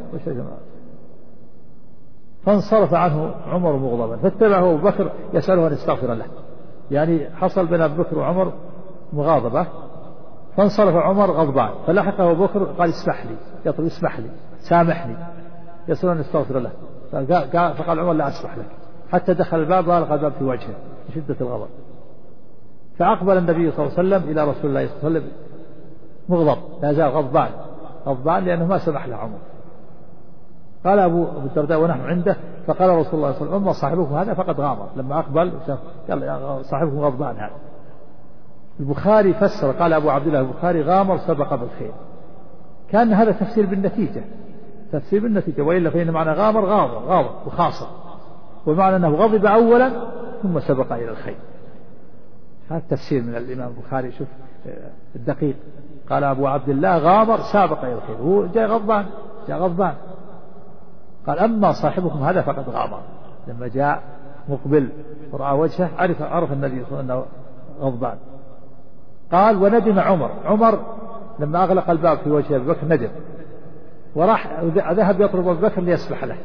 فانصرف عنه عمر مغضبا فاتبعه أبو بكر يسأله أن يستغفر له. يعني حصل بين أبي بكر وعمر مغاضبة فانصرف عمر غضبان، فلحقه أبو بكر قال اسمح لي، يطلب اسمح لي سامحني، يسأل أن يستغفر له. فقال عمر لا أسمح لك، حتى دخل الباب وألقى الباب في وجهه بشدة الغضب. فأقبل النبي صلى الله عليه وسلم إلى رسول الله صلى الله عليه وسلم مغضب، لا زال غضبان لأنه ما سمح له عمر. قال أبو الدرداء ونحن عنده فقال رسول الله صلى الله عليه وسلم أما صاحبكم هذا فقد غامر. لما أقبل قال يا صاحبكم غضبان هذا. البخاري فسر قال أبو عبد الله البخاري غامر سبق بالخير، كان هذا تفسير بالنتيجة، وإلا فإن معنى غامر غاضب وخاصة، ومعنى أنه غضب أولا ثم سبق إلى الخير. هذا التفسير من الإمام البخاري، شوف الدقيق. قال أبو عبد الله غامر سابق إلى الخير، هو جاء غضبان. قال أما صاحبكم هذا فقد غامر. لما جاء مقبل ورأى وجهه عرف النبي صلى الله عليه وسلم أنه غضبان. قال وندم عمر لما أغلق الباب في وجه أبي بكر ندم، وراح ذهب يطلب أبي بكر ليسمح له،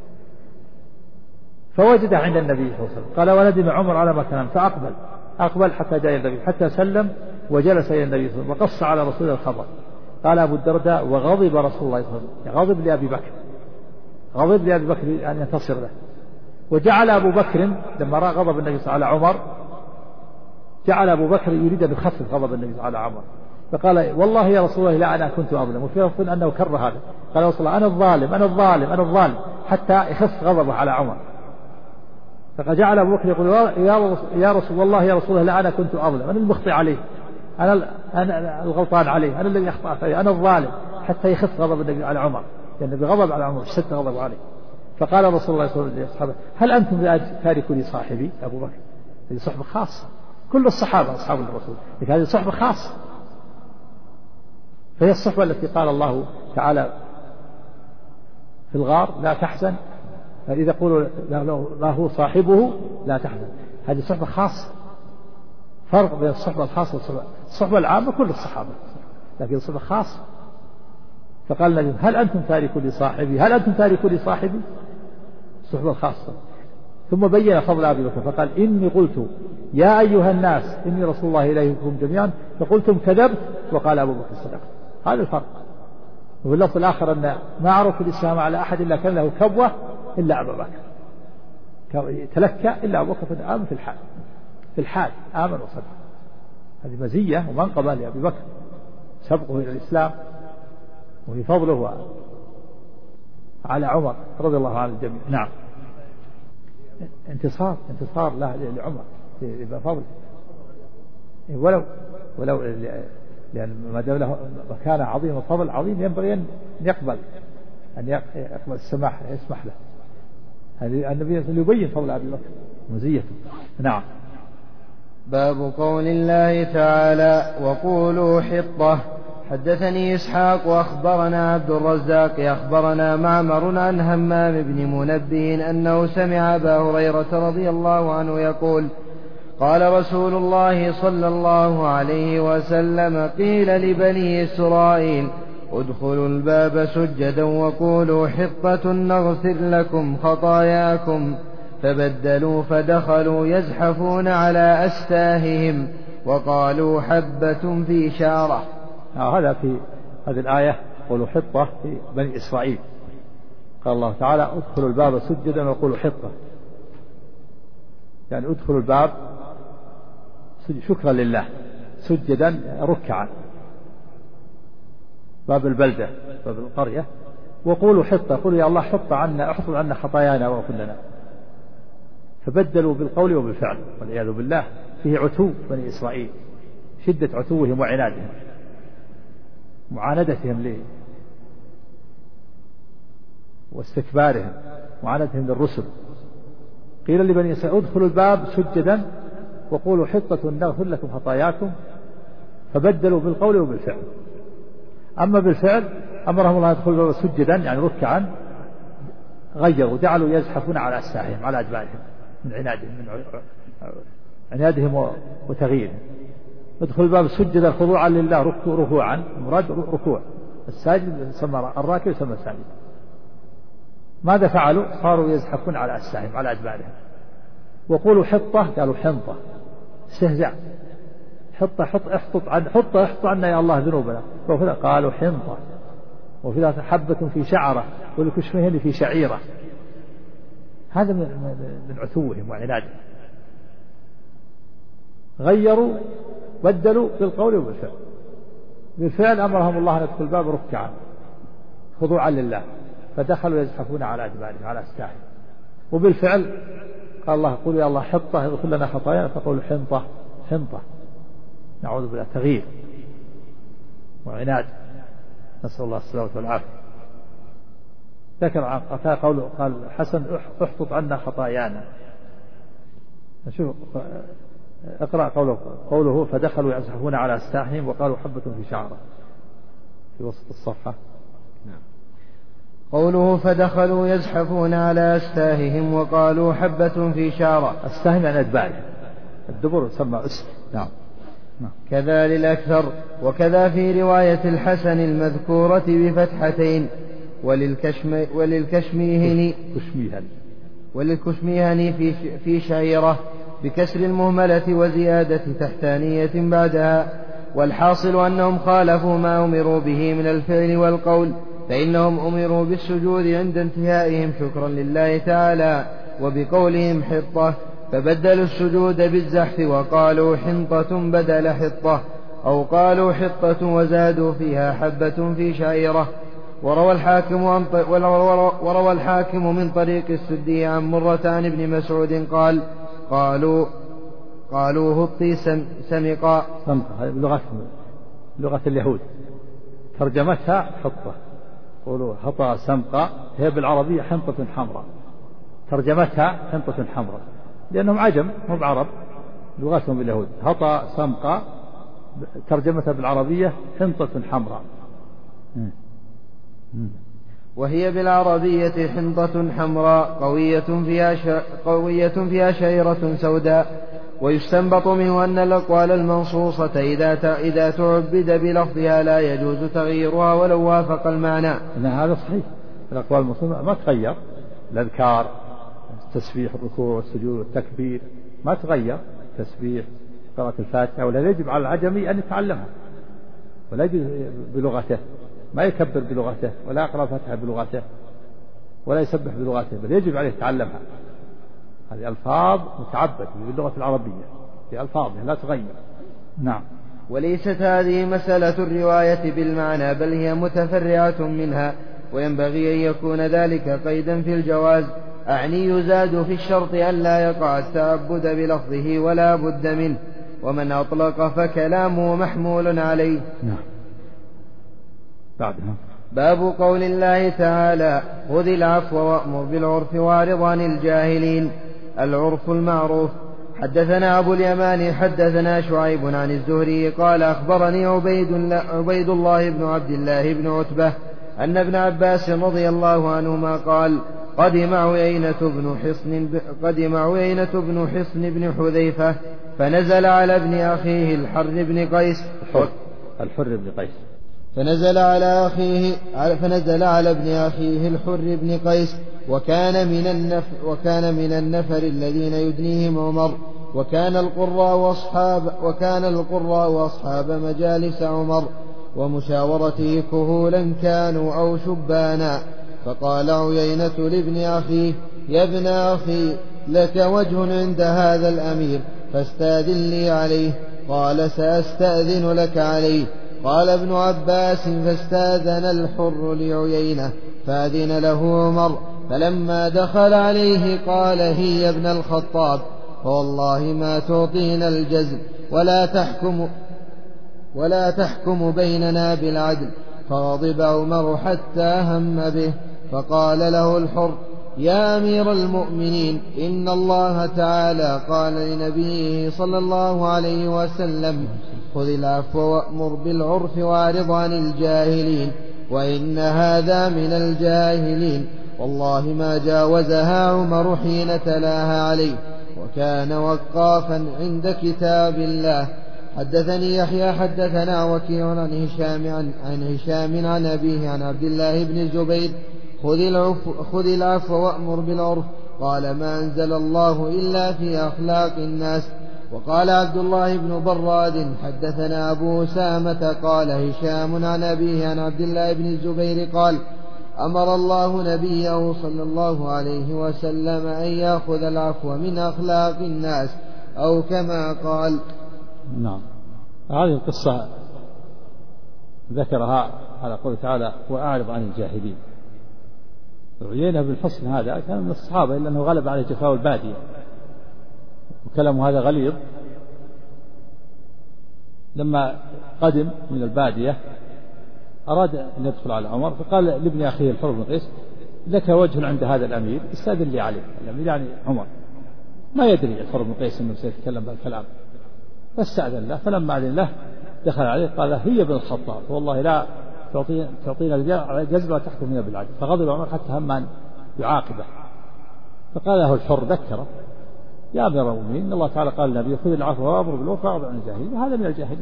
فوجده عند النبي صلى الله عليه وسلم. قال وندم عمر على ما كان، فأقبل حتى جاء النبي حتى سلم وجلس إلى النبي صلى الله عليه وسلم وقص على رسول الخبر. قال أبو الدرداء وغضب رسول الله صلى الله عليه وسلم، غضب لأبي بكر أن ينتصر له. وجعل أبو بكر لما رأى غضب النبي صلى الله عليه وسلم على عمر، جعل أبو بكر يريد أن يخفف غضب النبي صلى الله عليه وسلم على عمر، فقال والله يا رسول الله لا أنا كنت أظلم. وفي لفظ أنه كره هذا، قال يا رسول الله أنا الظالم حتى يخف غضبه على عمر. فجعل أبو بكر يقول يا رسول الله لا أنا كنت أظلم، أنا المخطئ عليه، أنا الغلطان عليه، أنا الذي أخطأ فيه، أنا الظالم، حتى يخف غضب النبي على عمر، لأن يعني بغضب على عمر اشتد غضبه عليه. فقال رسول الله صلى الله عليه وسلم هل أنتم تاركوا لي صاحبي أبو بكر؟ هذه صحبة خاصة، كل الصحابة أصحاب الرسول، لكن هذه صحبة خاصة، فهي الصحبة التي قال الله تعالى في الغار لا تحزن، فإذا قولوا له صاحبه لا تحزن، هذه صحبة خاصة. فرق بين الصحبة الخاصة الصحبة العامة كل الصحابة، لكن صحبة خاصة. فقال النبي هل أنتم تاركوا لي صاحبي الصحبة الخاصة. ثم بين فضل أبي بكر فقال إني قلت يا أيها الناس إني رسول الله إليكم جميعا فقلتم كذبت وقال أبو بكر صدقت. هذا الفرق. وفي اللفظ الآخر أن ما عرف الإسلام على أحد إلا كان له كبوة إلا أبا بكر، تلكى إلا أبو بكر آمن في الحال آمن وصدق. هذه مزية ومنقبة لأبي بكر، سبقه إلى الإسلام وفي فضله على عمر رضي الله عنه الجميع. نعم، انتصار لعمر بفضل، ولو لأن ما دام له مكانة عظيمة وفضل عظيم ينبغي أن يقبل السماح، يسمح له. النبي يبين فضل أبي بكر مزيته. نعم. باب قول الله تعالى وقولوا حطة. حدثني إسحاق وأخبرنا عبد الرزاق أخبرنا معمر عن همام بن منبه أنه سمع أبا هريرة رضي الله عنه يقول قال رسول الله صلى الله عليه وسلم قيل لبني إسرائيل ادخلوا الباب سجدا وقولوا حطة نغفر لكم خطاياكم فبدلوا فدخلوا يزحفون على أستاههم وقالوا حبة في شعرة. هذا في هذه الآية قولوا حطة في بني إسرائيل. قال الله تعالى ادخلوا الباب سجدا وقولوا حطة، يعني ادخلوا الباب شكرا لله سجدا ركعا، باب البلدة باب القرية، وقولوا حطة، قولوا يا الله احط عنا خطايانا واغفر لنا. فبدلوا بالقول وبالفعل والعياذ بالله. فيه عتو بني إسرائيل، شدة عتوهم وعنادهم معاندتهم ليه واستكبارهم معاندتهم للرسل. قيل لبني إسرائيل ادخلوا الباب سجدا وقولوا حطة نغفر لكم خطاياكم، فبدلوا بالقول وبالفعل. أما بالفعل أمرهم الله يدخلوا سجدا يعني ركعا، غيروا جعلوا يزحفون على أساحهم على أدبارهم من عنادهم وتغييرهم. ادخل الباب سجدا خضوعا لله ركوعا، مراد ركوع، الساجد يسمى الراكع يسمى ساجد. ماذا فعلوا؟ صاروا يزحفون على أساحهم على أدبارهم. وقولوا حطة قالوا حنطة، استهزاء. حط عنا يا الله ذنوبنا، قالوا حنطة. وفي ذلك حبة في شعرة ولكشمهن في شعيرة. هذا من عتوهم وعنادهم. غيروا بدلوا بالقول وبالفعل. بالفعل أمرهم الله أن يدخل الباب ركعا خضوعا لله، فدخلوا يزحفون على أدبارهم على أستاحهم. وبالفعل قال الله قولوا يا الله حطة يغفر لنا خطايانا، فقولوا حنطة. نعوذ بالله، تغيير وعناد، نسأل الله السلامة والعافية. ذكر عن قتادة قوله قال حسن احطط عنا خطايانا. شوف اقرأ قوله فدخلوا يزحفون على أستاحهم وقالوا حبة في شعرة في وسط الصفحة. نعم. قوله فدخلوا يزحفون على أستاههم وقالوا حبة في شعرة. أستاهم يعني أدبارهم، الدبر يسمى أست. نعم. كذا للأكثر. وكذا في رواية الحسن المذكورة بفتحتين وللكشميهني في شعيرة بكسر المهملة وزيادة تحتانية بعدها. والحاصل أنهم خالفوا ما أمروا به من الفعل والقول، فإنهم أمروا بالسجود عند انتهائهم شكرا لله تعالى، وبقولهم حطة فبدلوا السجود بالزحف وقالوا حنطة بدل حطة، أو قالوا حطة وزادوا فيها حبة في شعيرة. وروى الحاكم من طريق السدي عن مرة عن ابن مسعود قال قالوا هطي سمقا. لغة اليهود ترجمتها حطة، قولوا هطى سمقا، هي بالعربية حنطة حمراء، ترجمتها حنطة حمراء لأنهم عجم هم عرب، لغتهم باليهود. هطى سمقا ترجمتها بالعربية حنطة حمراء. وهي بالعربية حنطة حمراء قوية فيها شعيرة سوداء. ويستنبط منه أن الأقوال المنصوصة إذا تعبد بلفظها لا يجوز تغييرها ولو وافق المعنى. هذا صحيح، الأقوال المنصوصة ما تغير، الأذكار التسبيح الركوع والسجود والتكبير ما تغير، تسبيح قراءة الفاتحة، ولا يجب على العجمي أن يتعلمها ولا يجب بلغته، ما يكبر بلغته ولا يقرأ الفاتحة بلغته ولا يسبح بلغته، بل يجب عليه يتعلمها. هذه ألفاظ متعبدة باللغة العربية، في ألفاظها لا تغير. نعم. وليست هذه مسألة الرواية بالمعنى، بل هي متفرعة منها، وينبغي أن يكون ذلك قيدا في الجواز، أعني يزاد في الشرط أن لا يقع التعبد بلفظه ولا بد منه، ومن أطلق فكلامه محمول عليه. نعم. بعدها باب قول الله تعالى خذ العفو وأمر بالعرف وأعرض عن الجاهلين. العرف المعروف. حدثنا أبو اليمان حدثنا شعيب عن الزهري قال أخبرني عبيد الله بن عبد الله بن عتبة أن ابن عباس رضي الله عنهما قال قدم عيينة بن حصن بن حذيفة فنزل على ابن أخيه الحر بن قيس فنزل على ابن أخيه الحر بن قيس وكان من النفر الذين يدنيهم عمر، وكان القراء وأصحاب مجالس عمر ومشاورته كهولا كانوا أو شبانا. فقال عيينة لابن أخيه يا ابن أخي لك وجه عند هذا الأمير فاستأذن لي عليه. قال سأستأذن لك عليه. قال ابن عباس فاستأذن الحر لعيينة فأذن له عمر، فلما دخل عليه قال هي يا ابن الخطاب فوالله ما تعطينا الجزم ولا تحكم بيننا بالعدل. فغضب عمر حتى هم به، فقال له الحر يا أمير المؤمنين إن الله تعالى قال لنبيه صلى الله عليه وسلم خذ العفو وأمر بالعرف وأعرض عن الجاهلين وإن هذا من الجاهلين. والله ما جاوزها عمر حين تلاها عليه وكان وقافا عند كتاب الله. حدثني يحيى حدثنا وكيع عن هشام عن أبيه عن عبد الله بن الزبير خذ العفو وأمر بالعرف قال ما أنزل الله إلا في أخلاق الناس. وقال عبد الله بن براد حدثنا أبو أسامة قال هشام عن أبيه عن عبد الله بن الزبير قال أمر الله نبيه صلى الله عليه وسلم أن يأخذ العفو من أخلاق الناس أو كما قال. نعم. هذه القصة ذكرها على قول تعالى وأعرض عن الجاهلين. عيينة بالحسن هذا كان من الصحابة إلا أنه غلب عليه جفاء البادية وكلامه هذا غليظ. لما قدم من البادية أراد أن يدخل على عمر فقال لابن أخيه الحر بن قيس لك وجه عند هذا الأمير استأذن لي عليه. الأمير يعني عمر ما يدري الحر بن قيس أنه سيتكلم بالكلام فاستأذن له. فلما أذن له دخل عليه قال هي ابن الخطاب والله لا تعطينا جزبة تحكم فينا بالعدل. فغضب عمر حتى هم أن يعاقبه فقال له الحر ذكره يا أمير المؤمنين إن الله تعالى قال النبي خذ العفو وأمر بالعرف وأعرض عن الجاهلين هذا من الجاهلين.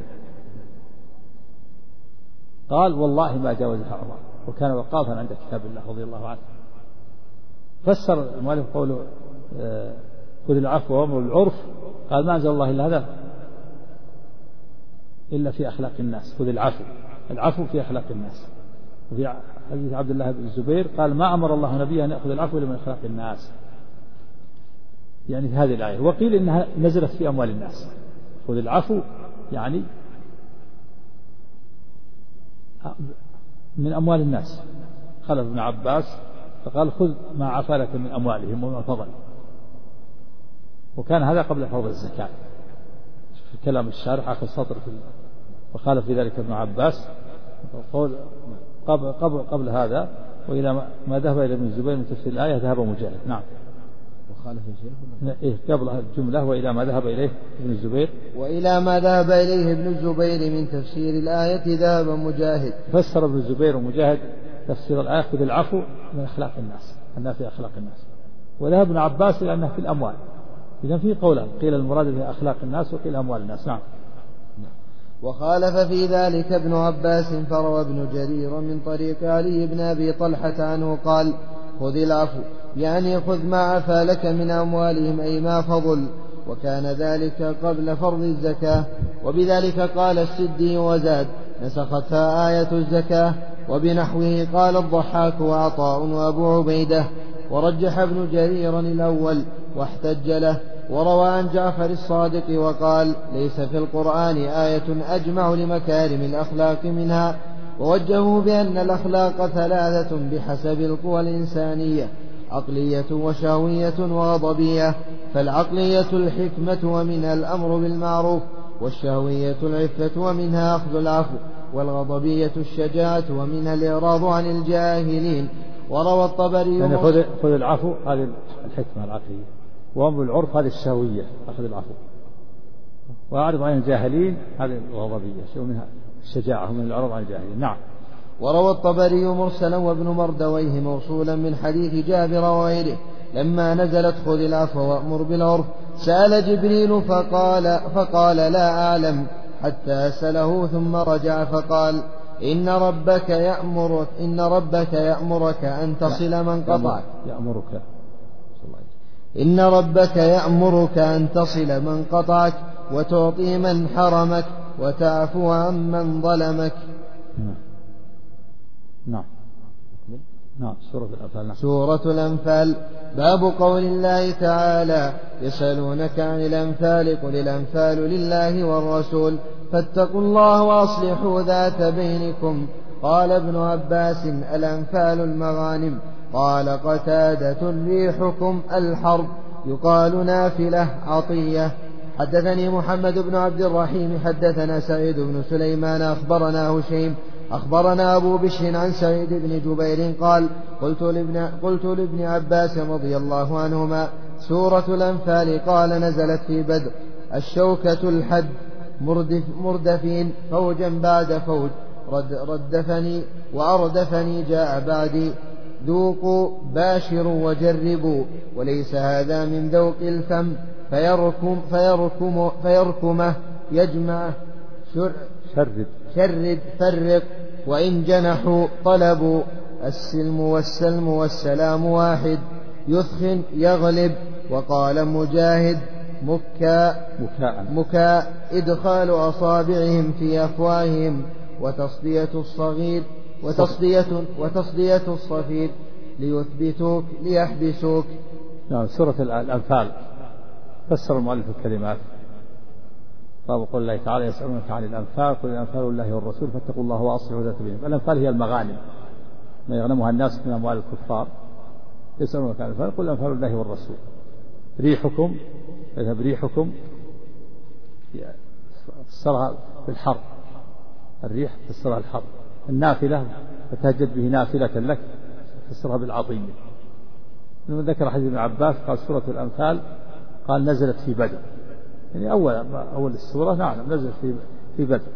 قال والله ما جاوزها عمر وكان وقافا عند كتاب الله رضي الله عنه. فسر المؤلف قوله خذ العفو وأمر بالعرف قال ما أنزل الله إلا هذا إلا في أخلاق الناس. خذ العفو في أخلاق الناس. وفي حديث عبد الله بن الزبير قال ما أمر الله نبيه أن يأخذ العفو إلا من أخلاق الناس يعني في هذه الآية. وقيل إنها نزلت في أموال الناس. خذ العفو يعني من أموال الناس. خلف ابن عباس فقال خذ ما عفا لك من أموالهم وما فضل. وكان هذا قبل فرض الزكاة. في كلام الشارح آخر سطر وقال في ذلك ابن عباس قبل هذا وإلى ما ذهب إلى ابن الزبير من تفسير الآية ذهب مجاهد. نعم. وخالف الشيخ قبل الجملة وإلى ما ذهب إليه ابن الزبير وإلى ما ذهب إليه ابن الزبير من تفسير الآية ذهب مجاهد. فسر ابن الزبير ومجاهد تفسير الآية خذ العفو من أخلاق الناس أنها في أخلاق الناس. وذهب ابن عباس إلى أنها في الأموال. إذن في قولان قيل المراد في أخلاق الناس وقيل أموال الناس. نعم. وخالف في ذلك ابن عباس فروى ابن جرير من طريق علي بن أبي طلحة عنه قال خذ العفو يعني خذ ما عفا لك من أموالهم أي ما فضل. وكان ذلك قبل فرض الزكاة. وبذلك قال السدي وزاد نسختها آية الزكاة. وبنحوه قال الضحاك وعطاء وأبو عبيدة. ورجح ابن جرير الأول واحتج له. وروى عن جعفر الصادق وقال ليس في القرآن آية أجمع لمكارم الأخلاق منها. ووجهوا بأن الأخلاق ثلاثة بحسب القوى الإنسانية عقلية وشهوية وغضبية. فالعقلية الحكمة ومنها الأمر بالمعروف والشهوية العفة ومنها أخذ العفو والغضبية الشجاعة ومنها الإعراض عن الجاهلين. وروى الطبري يعني خذ العفو هذه الحكمة العقلية وأمر العرف هذه الشهوية أخذ العفو وأعرض عن الجاهلين هذه الغضبية ومنها الشجاعة ومن الإعراض عن الجاهلين. نعم. وروى الطبري مرسلا وابن مردويه موصولا من حديث جابر وغيره لما نزلت خذ العفو وأمر بالعرف سأل جبريل فقال لا أعلم حتى سأله ثم رجع فقال إن ربك يأمرك أن تصل من قطعك. إن ربك يأمرك أن تصل من قطعك وتعطي من حرمك وتعفو عن من ظلمك. نعم. سورة الأنفال. باب قول الله تعالى يسألونك عن الأنفال قل الأنفال لله والرسول فاتقوا الله وأصلحوا ذات بينكم. قال ابن عباس الأنفال المغانم. قال قتادة ريحكم الحرب يقال نافلة عطية. حدثني محمد بن عبد الرحيم حدثنا سعيد بن سليمان أخبرنا هشيم أخبرنا أبو بشر عن سعيد بن جبير قال قلت لابن عباس رضي الله عنهما سورة الأنفال قال نزلت في بدر الشوكة الحد مردفين فوجا بعد فوج ردفني وأردفني جاء بعدي ذوقوا باشروا وجربوا وليس هذا من ذوق الفم فيركمه يجمع شرد فرق وإن جنحوا طلبوا السلم والسلم والسلام واحد يثخن يغلب. وقال مجاهد مكاء إدخال أصابعهم في أفواههم وتصدية الصغير وتصدية الصفير ليثبتوك ليحبسوك. نعم. سورة الأنفال فسر المؤلف الكلمات باب قول الله تعالى يسألونك عن الأنفال قل الأنفال لله والرسول فاتقوا الله وأصلحوا ذات بينكم. الأنفال هي المغانم ما يغنمها الناس من أموال الكفار. يسألونك عن الأنفال قل الأنفال لله والرسول. ريحكم اذهب ريحكم فسرها بالحرب الريح فسرها الحرب. النافلة فتهجد به نافلة لك فسرها بالعطية. لما ذكر حديث ابن عباس قال سورة الأنفال قال نزلت في بدر يعني أول السورة نعم نزلت في بدر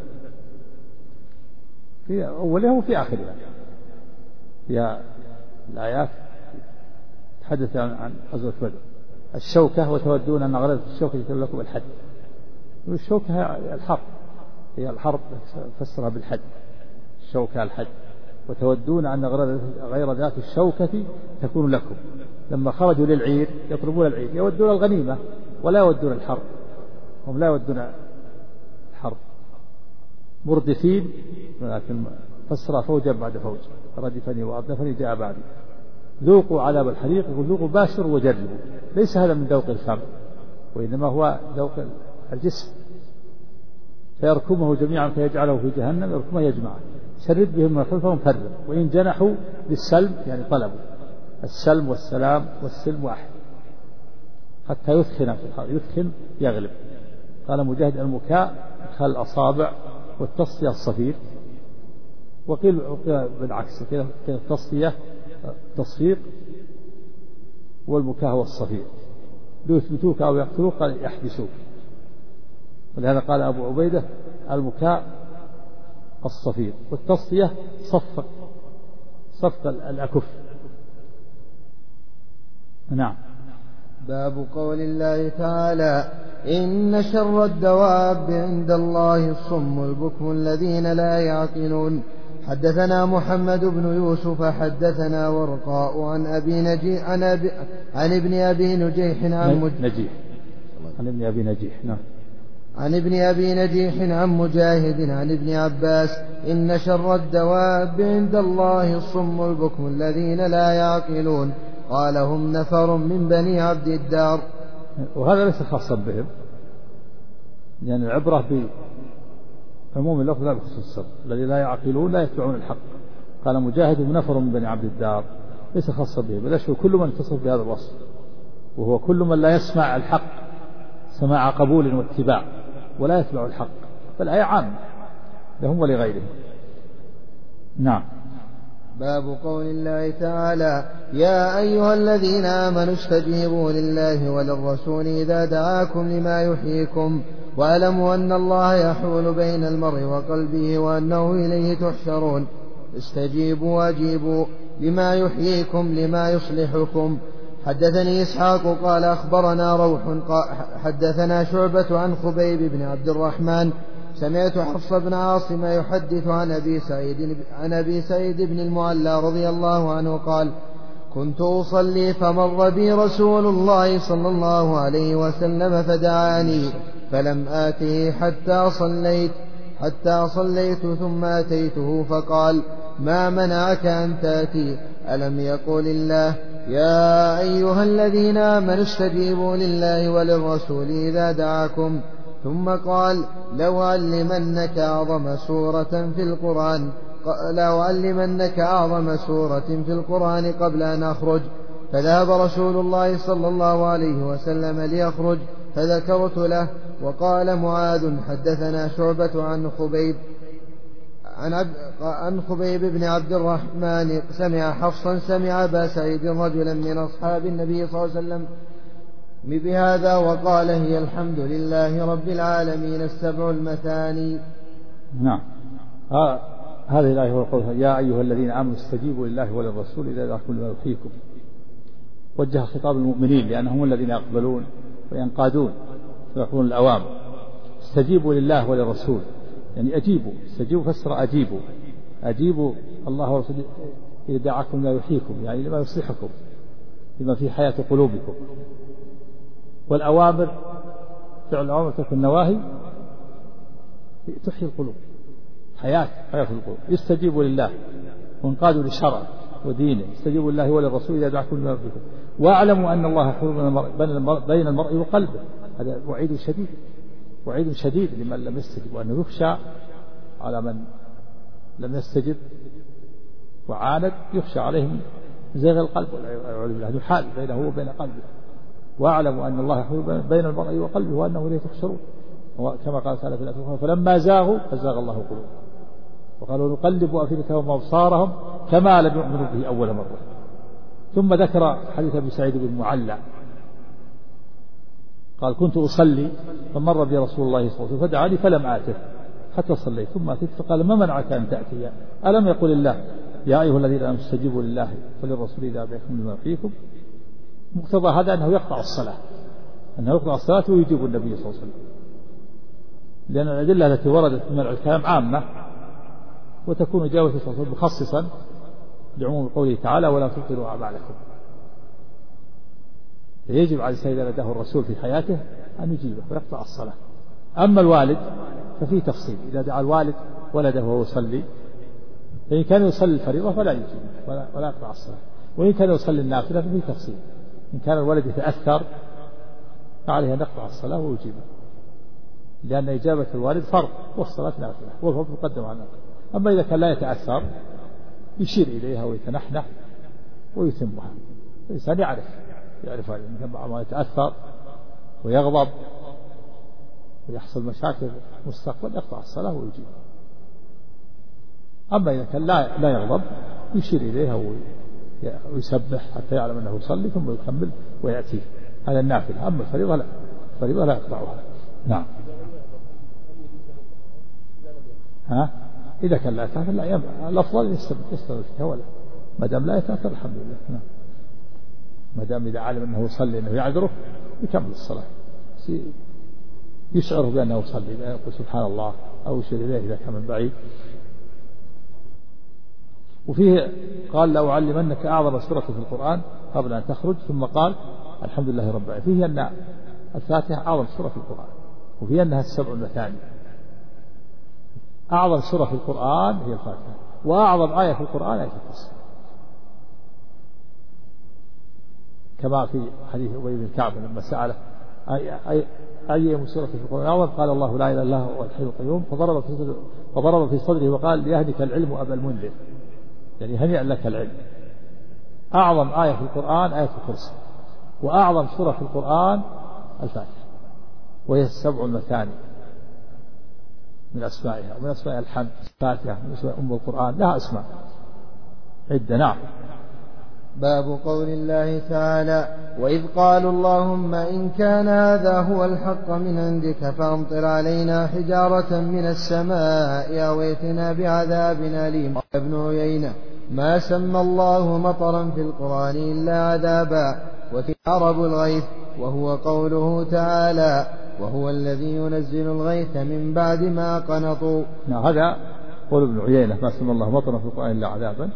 في أولها وفي آخرها. فيها الآيات تحدث عن غزوة بدر. الشوكة وتودون أن غلبة الشوكة تكون لكم الحد. والشوكة هي الحرب هي الحرب فسرها بالحد. الشوكة الحد وتودون أن غير ذات الشوكة تكون لكم. لما خرجوا للعير يطلبون العير يودون الغنيمة ولا يودون الحرب. هم لا يودون الحرب. مردفين ولكن فسر فوجا بعد فوج ردفني وأردفني جاء بعدي. ذوقوا عذاب الحريق يقول ذوقوا باشروا وجربوا. ليس هذا من ذوق الفم وإنما هو ذوق الجسم. فيركمه جميعا فيجعله في جهنم يركمه يجمعه شرد بهم من خلفهم فرق. وإن جنحوا للسلم يعني طلبوا السلم والسلام والسلم واحد حتى يثخن في الحرب يثخن يغلب. قال مجاهد المكاء إدخال الأصابع والتصفية الصفير. وقيل بالعكس كذا التصفية تصفيق والمكاء هو الصفير. ليثبتوك أو يقتلوك قال يحبسوك. ولهذا قال أبو عبيدة المكاء الصفير والتصفية صفق الأكف. نعم. باب قول الله تعالى إن شر الدواب عند الله الصم البكم الذين لا يعقلون. حدثنا محمد بن يوسف حدثنا ورقاء عن ابن أبي نجيح عن ابن أبي نجيح عن مجاهد عن ابن عباس إن شر الدواب عند الله الصم البكم الذين لا يعقلون. قال هم نفر من بني عبد الدار. وهذا ليس خاصا بهم يعني العبرة بعموم اللفظ لا بخصوص السر. الذين لا يعقلون لا يتبعون الحق. قال مجاهد هم نفر من بني عبد الدار ليس خاصا بهم بل يشمل كل من اتصف بهذا الوصف وهو كل من لا يسمع الحق سماع قبول واتباع ولا يتبع الحق. فالآية عامة لهم ولغيرهم. نعم. باب قول الله تعالى يا أيها الذين آمنوا استجيبوا لله وللرسول إذا دعاكم لما يحييكم واعلموا أن الله يحول بين المرء وقلبه وأنه إليه تحشرون. استجيبوا واجيبوا لما يحييكم لما يصلحكم. حدثني إسحاق قال أخبرنا روح حدثنا شعبة عن خبيب بن عبد الرحمن سمعت حفص بن عاصم يحدث عن أبي سعيد بن المعلى رضي الله عنه قال كنت أصلي فمر بي رسول الله صلى الله عليه وسلم فدعاني فلم آته حتى صليت ثم أتيته فقال ما منعك أن تأتي ألم يقل الله يا أيها الذين آمنوا استجيبوا لله وللرسول إذا دعاكم ثم قال لأعلمنك أعظم سورة في القرآن قبل أن أخرج. فذهب رسول الله صلى الله عليه وسلم ليخرج فذكرت له. وقال معاذ حدثنا شعبة عن خبيب بن عبد الرحمن سمع حفصا سمع أبا سعيد رجلا من أصحاب النبي صلى الله عليه وسلم بهذا وقال هي الحمد لله رب العالمين السبع المثاني. نعم. هذه الآية هو قولها يا أيها الذين آمنوا استجيبوا لله وللرسول إذا دعاكم لما يحييكم. وجه خطاب المؤمنين لأنهم الذين يقبلون وينقادون ويقولون الأوامر. استجيبوا لله وللرسول يعني أجيبوا. استجيبوا فسر أجيبوا الله ورسوله إذا دعاكم لما يحييكم يعني لما يصلحكم لما في حياة قلوبكم. والأوامر فعل الأوامر ترك النواهي تحيي القلوب حياة القلوب. يستجيبوا لله وانقادوا لشرعه ودينه. استجيبوا لله وللرسول إذا دعاكم لما يحييكم واعلموا أن الله يحول بين المرء وقلبه. هذا وعيد شديد لمن لم يستجب وأنه يخشى على من لم يستجب وعاند يخشى عليهم زيغ القلب والعياذ بالله يحال بينه وبين قلبه. واعلموا أن الله يحول بين المرء وقلبه وأنه إليه تحشرون كما قال تعالى في الآية الأخرى فلما زاغوا فزاغ الله قلوبهم وقالوا نقلب أفئدتهم وأبصارهم كما لم يؤمنوا به أول مرة. ثم ذكر حديث أبي سعيد بن المعلى قال كنت أصلي فمر بي رسول الله صلى الله عليه وسلم فدعاني فلم آته حتى صليت ثم أتيت فقال ما منعك أن تأتي ألم يقل الله يا أيها الذين آمنوا استجيبوا لله وللرسول إذا دعاكم لما يحييكم. مقتضى هذا أنه يقطع الصلاة ويجيب النبي صلى الله عليه وسلم لأن الأدلة التي وردت من الكلام عامة وتكون إجابة صلى الله عليه وسلم مخصصا لعموم قوله تعالى ولا تبطلوا أعمالكم. يجب على الإنسان إذا نداه الرسول في حياته أن يجيبه ويقطع الصلاة. أما الوالد ففيه تفصيل إذا دعا الوالد ولده وهو يصلي فإن كان يصلي الفريضة فلا يجيبه ولا يقطع الصلاة وإن كان يصلي النافلة ففيه تفصيل إن كان الولد يتأثر فعليه أن يقطع الصلاة ويجيبه لأن إجابة الوالد فرض والصلاة نافلة والفرض مقدم على النافلة. أما إذا كان لا يتأثر يشير إليها ويتنحنح ويتمها. الإنسان يعرف هذا إن بعض يتأثر ويغضب ويحصل مشاكل مستقبل يقطع الصلاة ويجيب. أما إذا كان لا يغضب يشير إليها ويسبح حتى يعلم أنه يصلي ثم يكمل ويأتيه. هذا النافلة. أما الفريضة لا يقطعها. نعم. إذا كان لا يتأثر لا ينبغي الأفضل يستمر فيها ولا ما دام لا يتأثر الحمد لله. نعم. ما دام إذا علم أنه يصلي أنه يعذره يكمل الصلاة يشعر بأنه يصلي يقول سبحان الله أو يشير إليه إذا كان من بعيد. وفيه قال لو علمنك أعظم سورة في القرآن قبل أن تخرج ثم قال الحمد لله رب العالمين. فيه أن الفاتحة أعظم سورة في القرآن وفيه أنها السبع المثاني. أعظم سورة في القرآن هي الفاتحة وأعظم آية في القرآن آية الكرسي كما في حديث أبي بن كعب لما سأله أي سورة في القرآن أعظم قال الله لا إله إلا هو الحي القيوم فضرب في صدره وقال ليهدك العلم أبا المنذر يعني هنيئا لك العلم. أعظم آية في القرآن آية الكرسي وأعظم سورة في القرآن الفاتحة وهي السبع المثاني من أسمائها ومن أسماء الحمد الفاتحة من أسماء أم القرآن لها أسماء عدة. نعم. باب قول الله تعالى وإذ قالوا اللهم إن كان هذا هو الحق من عندك فأمطر علينا حجارة من السماء أو ائتنا بعذاب أليم. ابن عيينة ما سمى الله مطرا في القرآن إلا عذابا وفي عرب الغيث وهو قوله تعالى وهو الذي ينزل الغيث من بعد ما قنطوا. هذا قول ابن عيينة ما سمى الله مطرا في القرآن إلا عذابا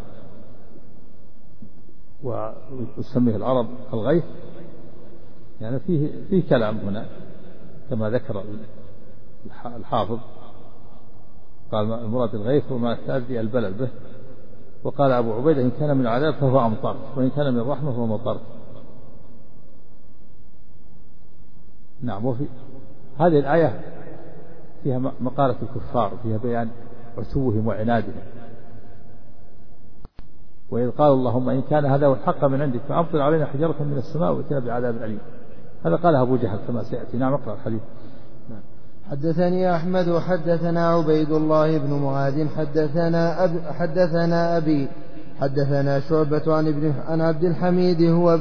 ويسميه العرب الغيث يعني فيه كلام هنا كما ذكر الحافظ قال المراد الغيث وما تأذي البلد به. وقال أبو عبيدة إن كان من عذاب فهو أمطار وإن كان من رحمة فهو مطر. نعم. وفي هذه الآية فيها مقالة الكفار فيها بيان عتوهم وعنادهم. وإذ قالوا اللهم إن كان هذا هو الحق من عندك فأمطر علينا حجارة من السماء وائتنا بعذاب أليم. هذا قالها أبو جهل كما سيأتي. نعم. اقرأ الحديث. حدثني أحمد حدثنا عبيد الله بن معاذ حدثنا أبي حدثنا شعبة عن عبد الحميد هو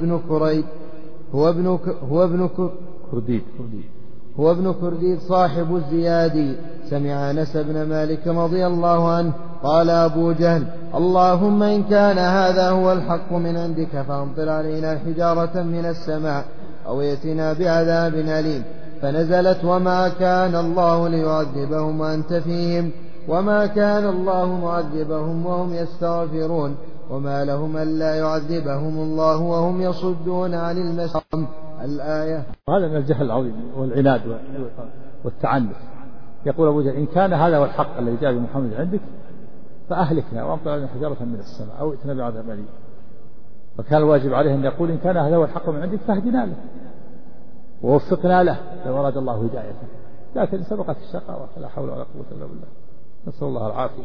ابن كرديد صاحب الزيادي سمع أنس بن مالك رضي الله عنه قال أبو جهل اللهم إن كان هذا هو الحق من عندك فأمطر علينا حجارة من السماء أو ائتنا بعذاب أليم. فنزلت وما كان الله ليعذبهم وأنت فيهم وما كان الله معذبهم وهم يستغفرون وما لهم ألا يعذبهم الله وهم يصدون عن المسجد الآية. هذا من الجهل العظيم والعناد والتعنت. يقول أبو جهل إن كان هذا هو الحق الذي جاء بمحمد عندك فأهلكنا وأمطر علينا حجارة من السماء أو ائتنا بعذاب أليم. فكان الواجب عليه أن يقول إن كان هذا هو الحق من عندك فاهدنا له ووفقنا له لو أراد الله هدايته، لكن سبقت الشقاوة فلا حول ولا قوة إلا بالله، نسأل الله العافية.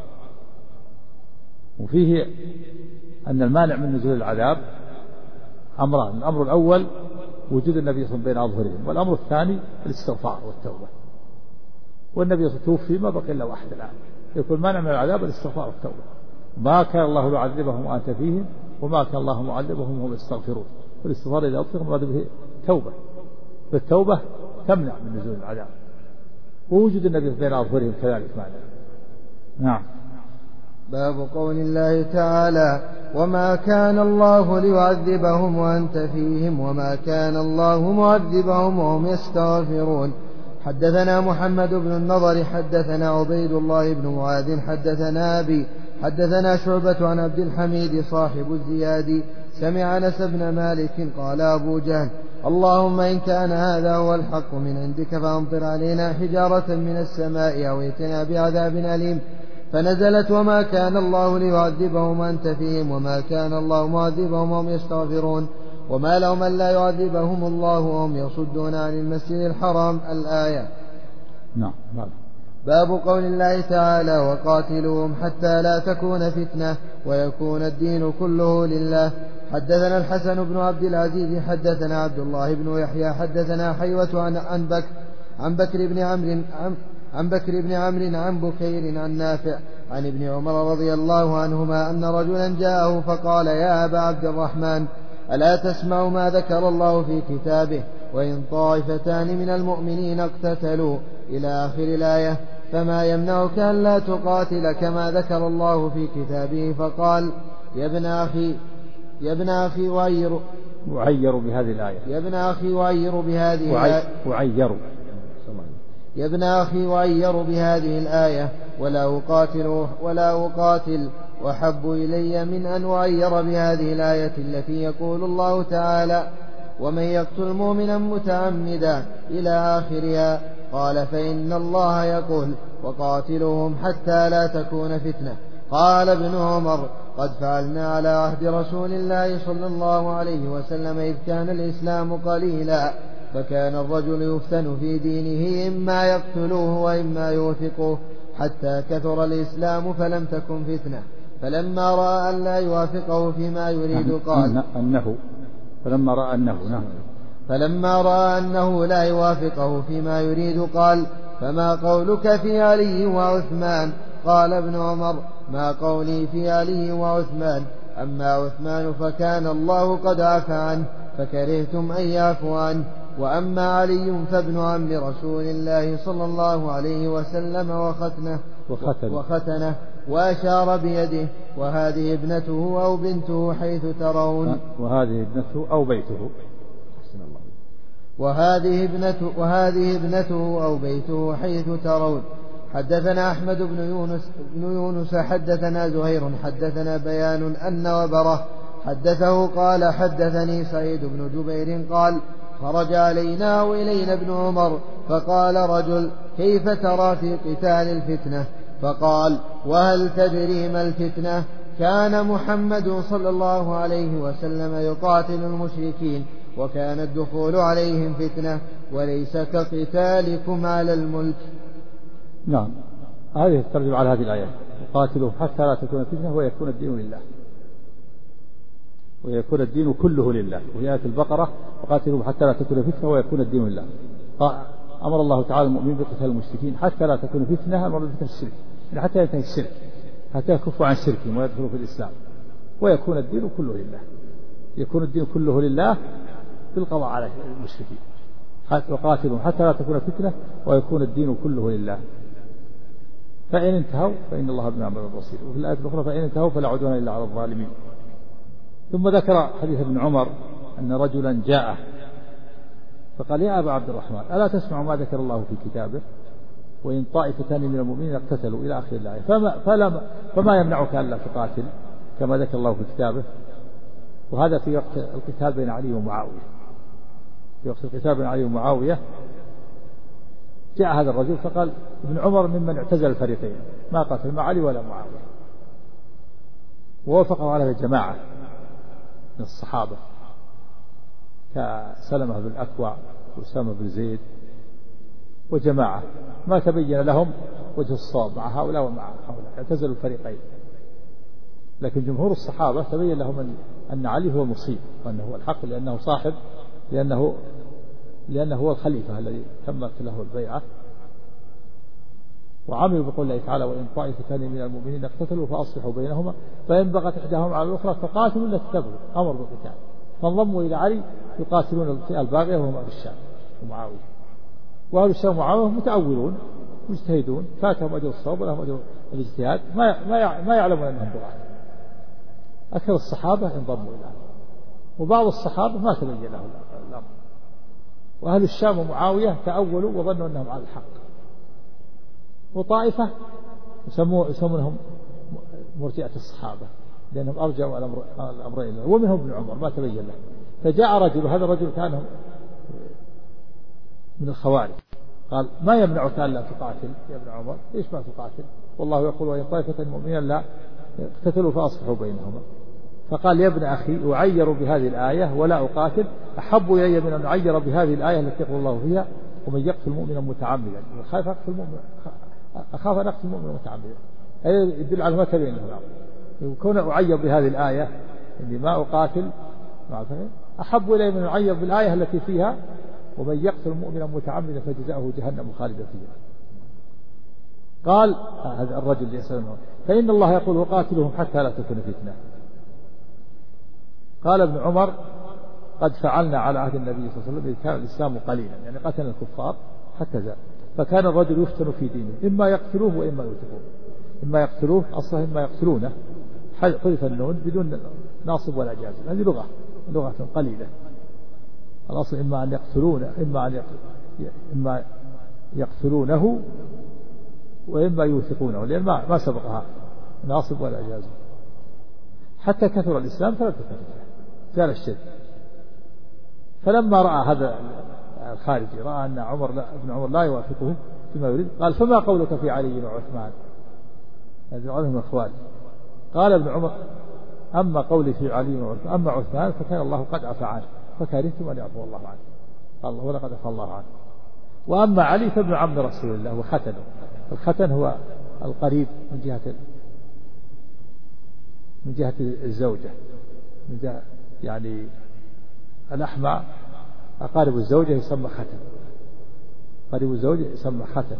وفيه أن المانع من نزول العذاب أمران: الأمر الأول وجود النبي صلى الله عليه وسلم بين أظهرهم، والأمر الثاني الاستغفار والتوبة. والنبي صلى الله عليه وسلم توفي ما بقي إلا واحد الآن، يكون مانع من العذاب الاستغفار والتوبة. ما كان الله يعذبهم وأنت فيهم وما كان الله معذبهم وهم يستغفرون. والاستغفار إذا أطلق مراد به توبة، بالتوبة تمنع من نزول العذاب، ووجود النبي بين أظهرهم كذلك معنى. نعم. باب قول الله تعالى وما كان الله ليعذبهم وأنت فيهم وما كان الله معذبهم وهم يستغفرون. حدثنا محمد بن النضر حدثنا عبيد الله بن معاذ حدثنا أبي حدثنا شعبة عن عبد الحميد صاحب الزيادي سمع أنس بن مالك قال أبو جهل اللهم إن كان هذا هو الحق من عندك فأمطر علينا حجارة من السماء أو ائتنا بعذاب أليم. فنزلت وما كان الله ليعذبهم وأنت فيهم وما كان الله معذبهم وهم يستغفرون وما لهم ألا يعذبهم الله وهم يصدون عن المسجد الحرام الآية. نعم. باب قول الله تعالى وقاتلوهم حتى لا تكون فتنة ويكون الدين كله لله. حدثنا الحسن بن عبد العزيز حدثنا عبد الله بن يحيى حدثنا حيوة عن بكر بن عمرو عن بكير عن نافع عن ابن عمر رضي الله عنهما أن رجلا جاءه فقال يا أبا عبد الرحمن ألا تسمع ما ذكر الله في كتابه وإن طائفتان من المؤمنين اقتتلوا إلى آخر الآية فما يمنعك أن لا تقاتل كما ذكر الله في كتابه. فقال يا ابن أخي وعير بهذه الآية يا ابن أخي وعير بهذه الآية ولا أقاتل وحب إلي من أن أعير بهذه الآية التي يقول الله تعالى ومن يقتل مؤمنا متعمدا إلى آخرها. قال فإن الله يقول وقاتلهم حتى لا تكون فتنة. قال ابن عمر قد فعلنا على عهد رسول الله صلى الله عليه وسلم إذ كان الإسلام قليلا فكان الرجل يفتن في دينه إما يقتلوه وإما يوثقوه حتى كثر الإسلام فلم تكن فتنة. فلما رأى أن لا يوافقه فيما يريد قال فلما رأى أنه لا يوافقه فيما يريد قال فما قولك في علي وعثمان؟ قال ابن عمر ما قولي في علي وعثمان، أما عثمان فكان الله قد عفى عنه فكرهتم أن يعفو عنه، وأما علي فابن عم رسول الله صلى الله عليه وسلم وختنه وأشار بيده وهذه ابنته أو بنته حيث ترون وهذه ابنته أو بيته حيث ترون. حدثنا أحمد بن يونس حدثنا زهير حدثنا بيان أن وبره حدثه قال حدثني سعيد بن جبير قال خرج علينا وإلينا ابن عمر فقال رجل كيف ترى في قتال الفتنة؟ فقال وهل تدري ما الفتنة؟ كان محمد صلى الله عليه وسلم يقاتل المشركين وكان الدخول عليهم فتنة وليس كقتالكم على الملك. نعم. هذه الترجمة على هذه الآية قاتلوا حتى لا تكون فتنة ويكون الدين لله ويكون الدين كله لله. وفي آية البقرة وقاتلوا حتى لا تكون فتنة ويكون الدين لله. أمر الله تعالى المؤمنين بقتال المشركين حتى لا تكون فتنة، أمر بفتنة الشرك، يعني حتى ينتهي الشرك، حتى يكفوا عن شركهم ويدخلوا في الإسلام ويكون الدين كله لله، يكون الدين كله لله بالقضاء على المشركين، وقاتلهم حتى لا تكون فتنة ويكون الدين كله لله. فإن انتهوا فإن الله بما يعملون بصير. وفي الآية الأخرى فإن انتهوا فلا عدوان إلا على الظالمين. ثم ذكر حديث ابن عمر أن رجلا جاءه فقال يا أبا عبد الرحمن ألا تسمع ما ذكر الله في كتابه وإن طائفتان من المؤمنين اقتتلوا إلى آخر الآية فما يمنعك ألا تقاتل كما ذكر الله في كتابه. وهذا في وقت القتال بين علي ومعاوية، في وقت القتال بين علي ومعاوية جاء هذا الرجل فقال ابن عمر ممن اعتزل الفريقين ما قاتل مع علي ولا معاوية، ووافقوا على جماعة من الصحابة كسلمة بن الأكوع وأسامة بن زيد وجماعة ما تبين لهم وجه الصواب مع هؤلاء ومع هؤلاء، اعتزلوا الفريقين. لكن جمهور الصحابة تبين لهم أن علي هو المصيب وأنه هو الحق، لأنه صاحب، لأنه هو الخليفة الذي تمت له البيعة. وعملوا بقول الله تعالى وإن طائفتان من المؤمنين اقتتلوا فأصلحوا بينهما فإن بغت إحداهما على الأخرى فقاتلوا التي تبغي، أمر بالقتال، فانضموا إلى علي يقاتلون الفئة الباغية وهم أهل الشام ومعاوية. وأهل الشام ومعاوية متأولون مجتهدون، فاتهم أجر الصواب ولهم أجر الاجتهاد، ما يعلمون أنهم بغاة. أكثر الصحابة انضموا إلى علي، وبعض الصحابة ما تبين له الأمر. وأهل الشام ومعاوية تأولوا وظنوا أنهم على الحق. وطائفة يسمونهم مرجئة الصحابة لأنهم أرجعوا الأمرين، ومنهم ابن عمر ما تبين له. فجاء رجل، وهذا الرجل كان من الخوارج، قال ما يمنعك ألا تقاتل يا ابن عمر؟ ليش ما تقاتل؟ والله يقول وإن طائفة مؤمنا لا اقتتلوا فأصلحوا بينهما. فقال يا ابن أخي أعير بهذه الآية ولا أقاتل أحب إلي من أن أعير بهذه الآية التي يقول الله فيها ومن يقتل مؤمنا متعمدا، أخاف أن أقتل مؤمنا متعمدا، يدل على ما تبين له. وكون أعير بهذه الآية إني ما أقاتل أحب إلي من أن أعير بالآية التي فيها ومن يقتل مؤمنا متعمدا فجزاؤه جهنم خالدا فيها. قال هذا الرجل يسألونه فإن الله يقول وقاتلهم حتى لا تكون فتنة. قال ابن عمر قد فعلنا على عهد النبي صلى الله عليه وسلم إذ كان الإسلام قليلا، يعني قتل الكفار حتى زاد، فكان الرجل يفتن في دينه إما يقتلوه وإما يوثقوه. إما يقتلوه أصلا إما يقتلونه، حذف النون بدون ناصب ولا جازم، هذه لغة قليلة. الأصل إما أن يقتلونه إما يقتلونه وإما يوثقونه، لأن ما سبقها ناصب ولا جازم. حتى كثر الإسلام فلا تكثر زال الشرك. فلما رأى هذا الخارجي رأى أن ابن عمر لا يوافقه فيما يريد قال فما قولك في علي وعثمان؟ هذا علم الأخوان. قال ابن عمر أما قولي في علي وعثمان أما عثمان فكان الله قد عفى عنه فكرهتم أن يعفو الله عنه، قال الله ولقد عفى الله عنه. وأما علي فابن عم رسول الله وختنه. الختن هو القريب من جهة الزوجة، من جهة يعني الأحمى أقارب الزوجة يسمى ختن، قريب الزوجة يسمى ختن،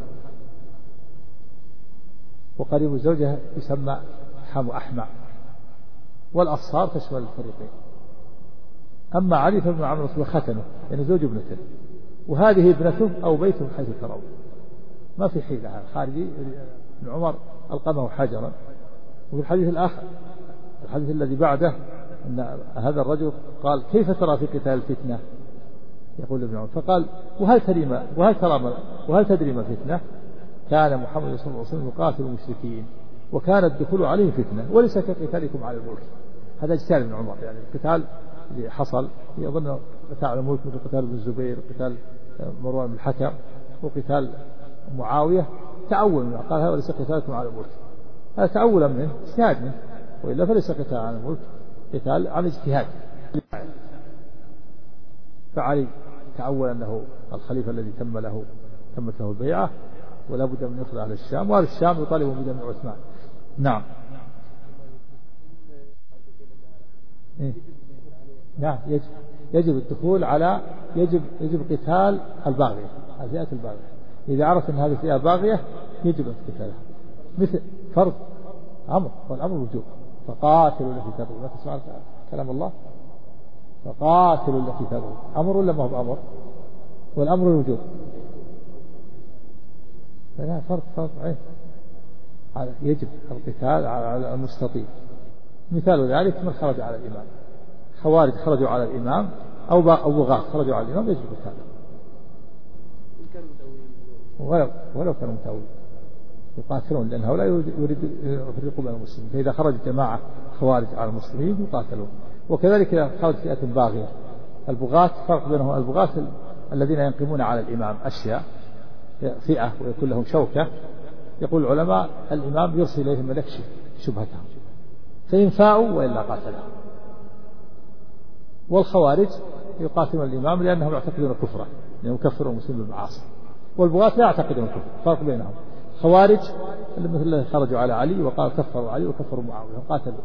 وقريب الزوجة يسمى حم أحمى، والأصهار تشمل الفريقين. أما علي فابن عم رسول الله ختنه يعني زوج ابنته، وهذه ابنته أو بيته حيث ترون، ما في حيلة. خارجي ابن عمر ألقمه حجرا. وفي الحديث الآخر الحديث الذي بعده أن هذا الرجل قال كيف ترى في قتال الفتنة؟ يقول ابن عمر فقال وهل تدري ما فتنة؟ كان محمد صلى الله عليه وسلم يقاتل المشركين وكان الدخول عليه فتنة وليس كقتالكم على الملك. هذا اجتهاد ابن عمر، يعني القتال اللي حصل يظن قتال على الملك مثل قتال ابن الزبير وقتال مروان بن الحكم وقتال معاوية تأول منه، قال هذا ليس قتالكم على الملك، هذا تأولا منه اجتهاد منه، وإلا فليس قتال على الملك، قتال على اجتهاد. فعلي تأول أنه الخليفة الذي تمت له البيعة ولا بد من يخرج على الشام، وعلى الشام يطالب بدم عثمان. نعم نعم يجب الدخول على يجب قتال الباغي. الفئة الباغية. إذا عرفت أن هذه الفئة باغية يجب قتالها، مثل فرض أمر، والأمر وجوب، فقاتلوا التي تبغي. ما تسمع كلام الله؟ فقاتلوا التي تبغي، أمر ولا ما هو بأمر؟ والأمر الوجوب، فلا فرض عين، يجب القتال على المستطيع. مثال ذلك من خرج على الإمام، خوارج خرجوا على الإمام أو بغاة خرجوا على الإمام يجب قتاله ولو كانوا متأولين يقاتلون، لأن هؤلاء يريدون يفرقوا بين المسلمين. فإذا خرج جماعة خوارج على المسلمين يقاتلون. وكذلك إذا خرج فئة باغية، البغاة فرق بينهم، البغاة الذين ينقمون على الإمام أشياء فئة ويكون لهم شوكة، يقول العلماء الإمام يرسل إليهم من يكشف شبهتهم، فإن فاءوا وإلا قاتلهم. والخوارج يقاتلون الإمام لأنهم يعتقدون كفره، لأنهم يكفرون المسلمين بالمعاصي، والبغاة لا يعتقدون الكفر، فرق بينهم. خوارج مثل الذين خرجوا على علي وقال كفروا علي وكفروا معاوية وقاتلوا،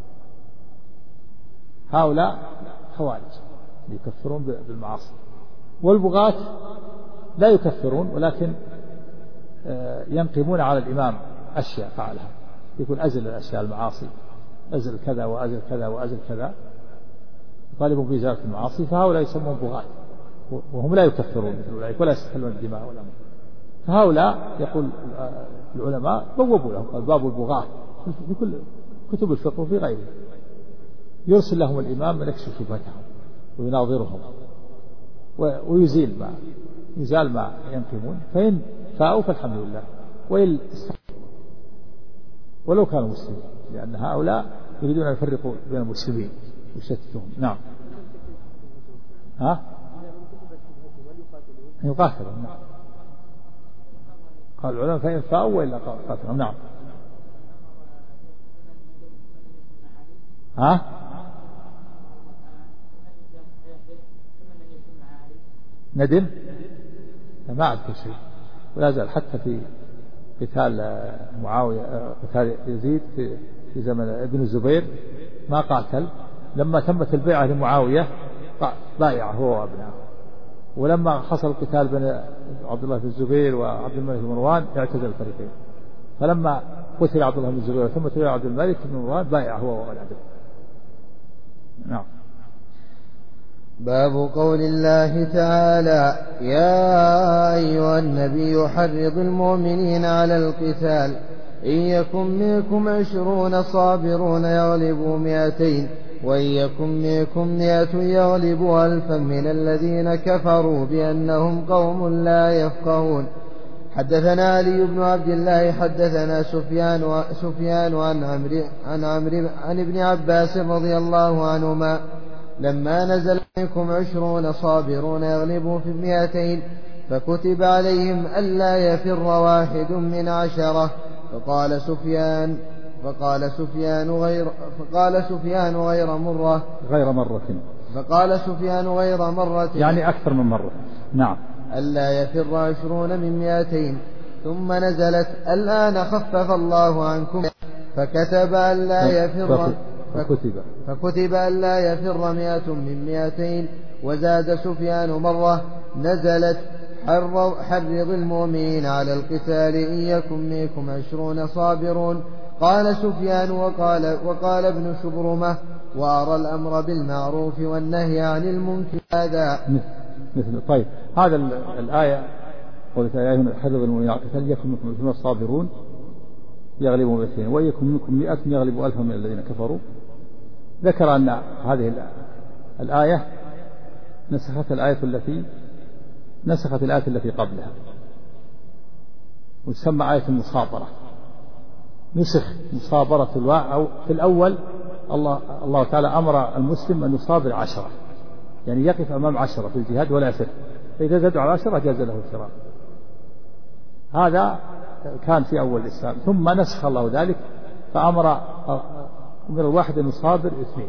هؤلاء خوارج يكفرون بالمعاصي. والبغاة لا يكفرون ولكن ينقمون على الإمام أشياء فعلها، يكون أزل الأشياء المعاصي، أزل كذا وأزل كذا وأزل كذا، يطالبون بإزالة المعاصي، فهؤلاء يسمون بغاة وهم لا يكفرون مثل أولئك ولا يستحلون الدماء والأمر. فهؤلاء يقول العلماء بوبوا لهم باب البغاة في كل كتب الفقه وفي غيره، يرسل لهم الإمام من يكشف شبهتهم ويناظرهم ويزال ما ينقمون، فإن فاءوا فالحمد لله، ولو كانوا مسلمين، لأن هؤلاء يريدون أن يفرقوا بين المسلمين ويشتتهم. نعم. يقاتلون. نعم. قال العلماء فإن فاءوا وإلا قاتلهم. نعم. ندم ما أذكر شيء، ولا زال حتى في قتال معاوية، قتال يزيد في زمن ابن الزبير ما قاتل، لما تمت البيعة لمعاوية بايع هو وابنه، ولما حصل القتال بين عبد الله بن الزبير وعبد الملك بن مروان اعتزل الفريقين، فلما قتل عبد الله بن الزبير وتمت بيعة عبد الملك بن مروان بايع هو وابنه. نعم. باب قول الله تعالى: يا أيها النبي حرض المؤمنين على القتال، إن يكن منكم 20 صابرون يغلبوا 200، وإن يكن منكم 100 يغلبوا 1000 من الذين كفروا بأنهم قوم لا يفقهون. حدثنا علي بن عبد الله حدثنا سفيان عن ابن عباس رضي الله عنهما لما نزل منكم 20 صابرون يغلبوا في 200 فكتب عليهم ألا يفر واحد من 10. فقال سفيان غير مرة يعني أكثر من مرة. نعم. ألا يفر 20 من 200. ثم نزلت: الآن خفف الله عنكم فكتب ألا يفر فكتب ألا يفر 100 من 200. وزاد سفيان مرة: نزلت: حرض المؤمنين على القتال إن يكن منكم 20 صابرون. قال سفيان وقال ابن شبرمة: وأرى الأمر بالمعروف والنهي عن المنكر هذا مثل. طيب، هذا الآية قلت: يا أيها حرض المؤمنين على القتال إن يكن منكم 20 صابرون يغلبوا 200 وإن يكن منكم 100 يغلبوا 1000 من الذين كفروا. ذكر أن هذه الآية نسخت الآية التي قبلها، وتسمى آية المصابرة. نسخ مصابرة أو في الأول الله تعالى أمر المسلم أن يصابر 10، يعني يقف أمام 10 في الجهاد ولا يفر، فإذا زادوا على 10 جاز له الفرار. هذا كان في أول الإسلام، ثم نسخ الله ذلك فأمر الواحد أن يصابر 2،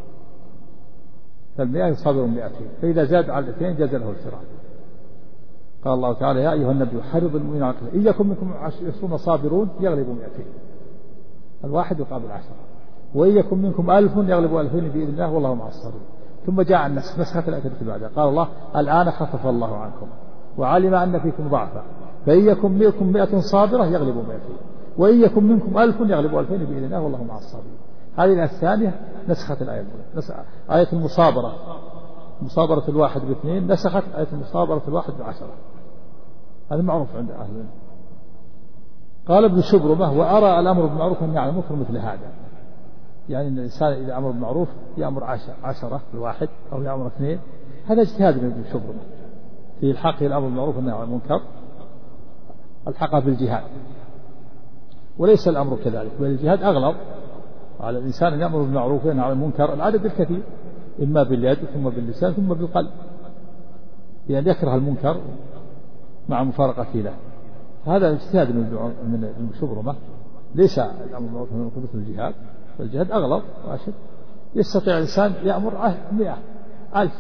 فالمئة يصابر 200، فإذا زاد على 2 جاز له الفرار. قال الله تعالى: يا أيها النبي حرض المؤمنين على القتال إن يكن منكم 20 صابرون يغلبوا 200، الواحد يقابل 10، وإن يكن منكم 1000 يغلبوا 2000 بإذن الله والله مع الصابرين. ثم جاء النسخ، نسخت الآية التي بعدها، قال الله: الآن خفف الله عنكم وعلم أن فيكم ضعفا فإن يكن منكم 100 صابرة يغلبوا 200 وإن يكن منكم 1000 يغلبوا 2000 بإذن الله والله مع الصابرين. هذه الآية الثانية نسخت الآية الأولى. آية المصابرة مصابرة الواحد باثنين نسخت آية المصابرة الواحد ب10. هذا معروف عند أهل العلم. قال ابن شبرمة وأرى الأمر بالمعروف أن يعلم مثل هذا، يعني أن الإنسان إذا أمر بالمعروف يأمر 10 الواحد أو يأمر 2. هذا اجتهاد من ابن شبرمة في الحق الأمر بالمعروف والنهي عن المنكر الحقه بالجهاد، وليس الأمر كذلك، بل الجهاد أغلظ على الإنسان أن يأمر بالمعروف وينهى عن المنكر العدد الكثير، إما باليد ثم باللسان ثم بالقلب، بأن يكره المنكر مع مفارقته له. هذا اجتهاد من ابن شبرمة، ليس الأمر بالمعروف والنهي عن المنكر مثل الجهاد، والجهاد أغلظ وأشد. يستطيع الإنسان يأمر 100 1000،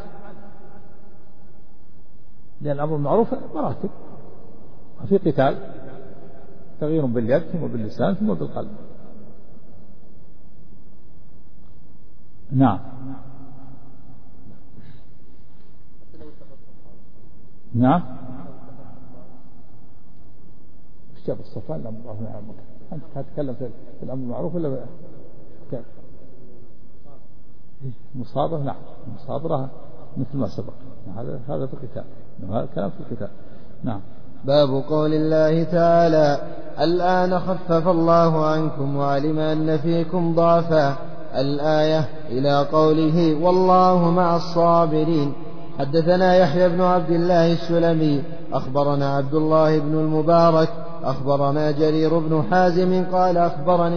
لأن الأمر بالمعروف مراتب، وفي قتال تغيير باليد ثم باللسان ثم بالقلب. نعم نعم. وش جاب الصفان الأمر بالمعروف والنهي عن المنكر؟ أنت تتكلم في الأمر بالمعروف ولا كيف؟ مصابرة. نعم مصابرة مثل ما سبق، هذا في القتال، هذا كلام في القتال. نعم. باب قول الله تعالى الآن خفف الله عنكم وعلم أن فيكم ضعفا الآية إلى قوله والله مع الصابرين. حدثنا يحيى بن عبد الله السلمي أخبرنا عبد الله بن المبارك أخبرنا جرير بن حازم قال أخبرني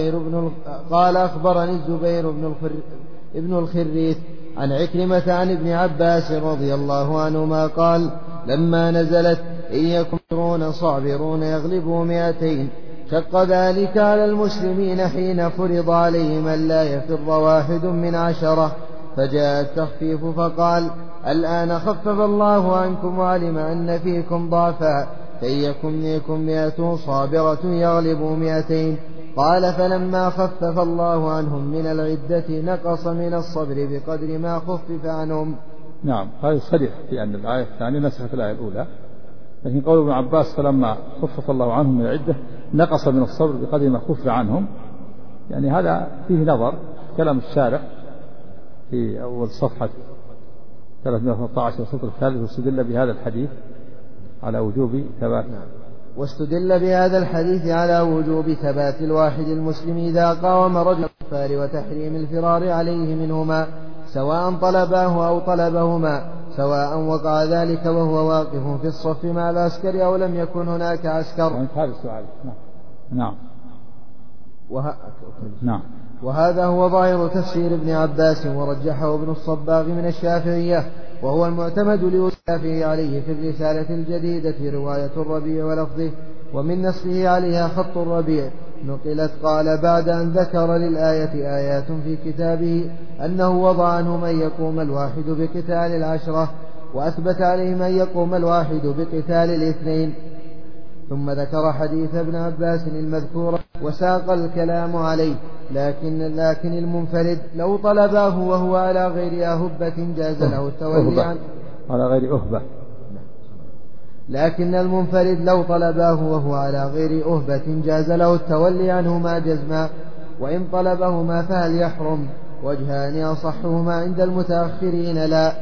الزبير بن الخريث عن عكرمة عن ابن عباس رضي الله عنهما قال لما نزلت إن يكن صابرون يغلبوا 200 شق ذلك على المسلمين حين فرض عليهم ألا يفر واحد من 10 فجاء التخفيف فقال الآن خفف الله عنكم وعلم أن فيكم ضعفا فإن يكن منكم 100 صابرة يغلبوا 200. قال فلما خفف الله عنهم من العدة نقص من الصبر بقدر ما خفف عنهم. نعم هذا صريح في أن الآية الثانية نسخت الآية الأولى، لكن قول ابن عباس فلما خفف الله عنهم من العدة نقص من الصبر بقدر ما خفف عنهم، يعني هذا فيه نظر كلام الشارح في أول صفحة 313 السطر الثالث، واستدل بهذا الحديث على وجوب ثبات. واستدل بهذا الحديث على وجوب ثبات الواحد المسلم إذا قاوم رجل الكفار وتحريم الفرار عليه منهما سواء طلباه أو طلبهما، سواء وقع ذلك وهو واقف في الصف مع العسكر أو لم يكن هناك عسكر. هذا السؤال. نعم. نعم. وهذا هو ظاهر تفسير ابن عباس ورجحه ابن الصباغ من الشافعية، وهو المعتمد للشافعي عليه في الرسالة الجديدة رواية الربيع ولفظه، ومن نسخه عليها خط الربيع نقلت. قال بعد أن ذكر للآية آيات في كتابه أنه وضع عنه من يقوم الواحد بقتال 10 وأثبت عليه من يقوم الواحد بقتال 2، ثم ذكر حديث ابن عباس المذكور وساق الكلام عليه. لكن المنفرد لو طلباه وهو على غير أهبة جاز له التولي عنه. على غير أهبة. لكن المنفرد لو طلباه وهو على غير أهبة جاز له التولي عنهما جزما، وإن طلبهما فهل يحرم؟ وجهان أصحهما عند المتأخرين لا،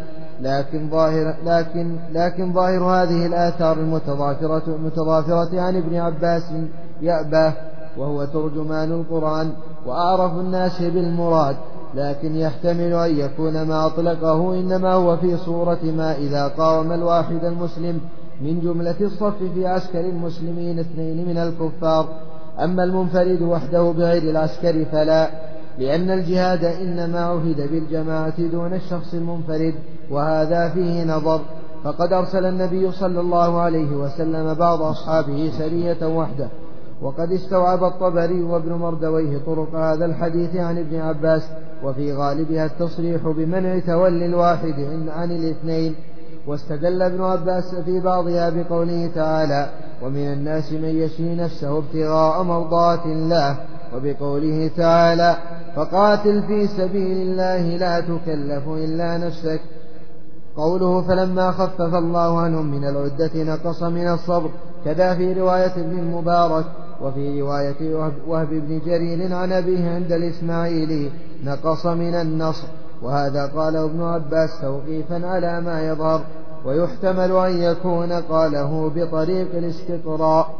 لكن ظاهر هذه الآثار المتضافرة عن ابن عباس يأباه، وهو ترجمان القرآن وأعرف الناس بالمراد، لكن يحتمل أن يكون ما أطلقه إنما هو في صورة ما إذا قاوم الواحد المسلم من جملة الصف في عسكر المسلمين 2 من الكفار. أما المنفرد وحده بغير العسكر فلا، لأن الجهاد إنما عهد بالجماعة دون الشخص المنفرد، وهذا فيه نظر. فقد أرسل النبي صلى الله عليه وسلم بعض أصحابه سرية وحده، وقد استوعب الطبري وابن مردويه طرق هذا الحديث عن ابن عباس، وفي غالبها التصريح بمنع تولي الواحد عن 2. واستدل ابن عباس في بعضها بقوله تعالى ومن الناس من يشري نفسه ابتغاء مرضات الله، وبقوله تعالى فقاتل في سبيل الله لا تكلف إلا نفسك. قوله فلما خفف الله عنهم من العدة نقص من الصبر، كذا في رواية ابن المبارك. وفي رواية وهب بن جرير عن أبيه عند الإسماعيلي نقص من النصر، وهذا قاله ابن عباس توقيفا على ما يظهر، ويحتمل أن يكون قاله بطريق الاستقراء.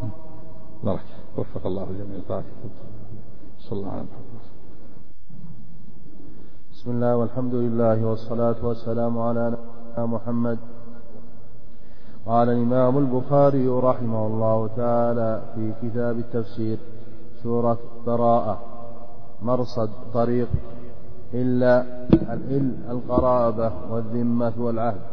وفق الله الجميع. صلى الله عليه وسلم. بسم الله والحمد لله والصلاة والسلام على نبينا محمد. قال الإمام البخاري رحمه الله تعالى في كتاب التفسير: سورة براءة. مرصد طريق إلا القرابة والذمة والعهد.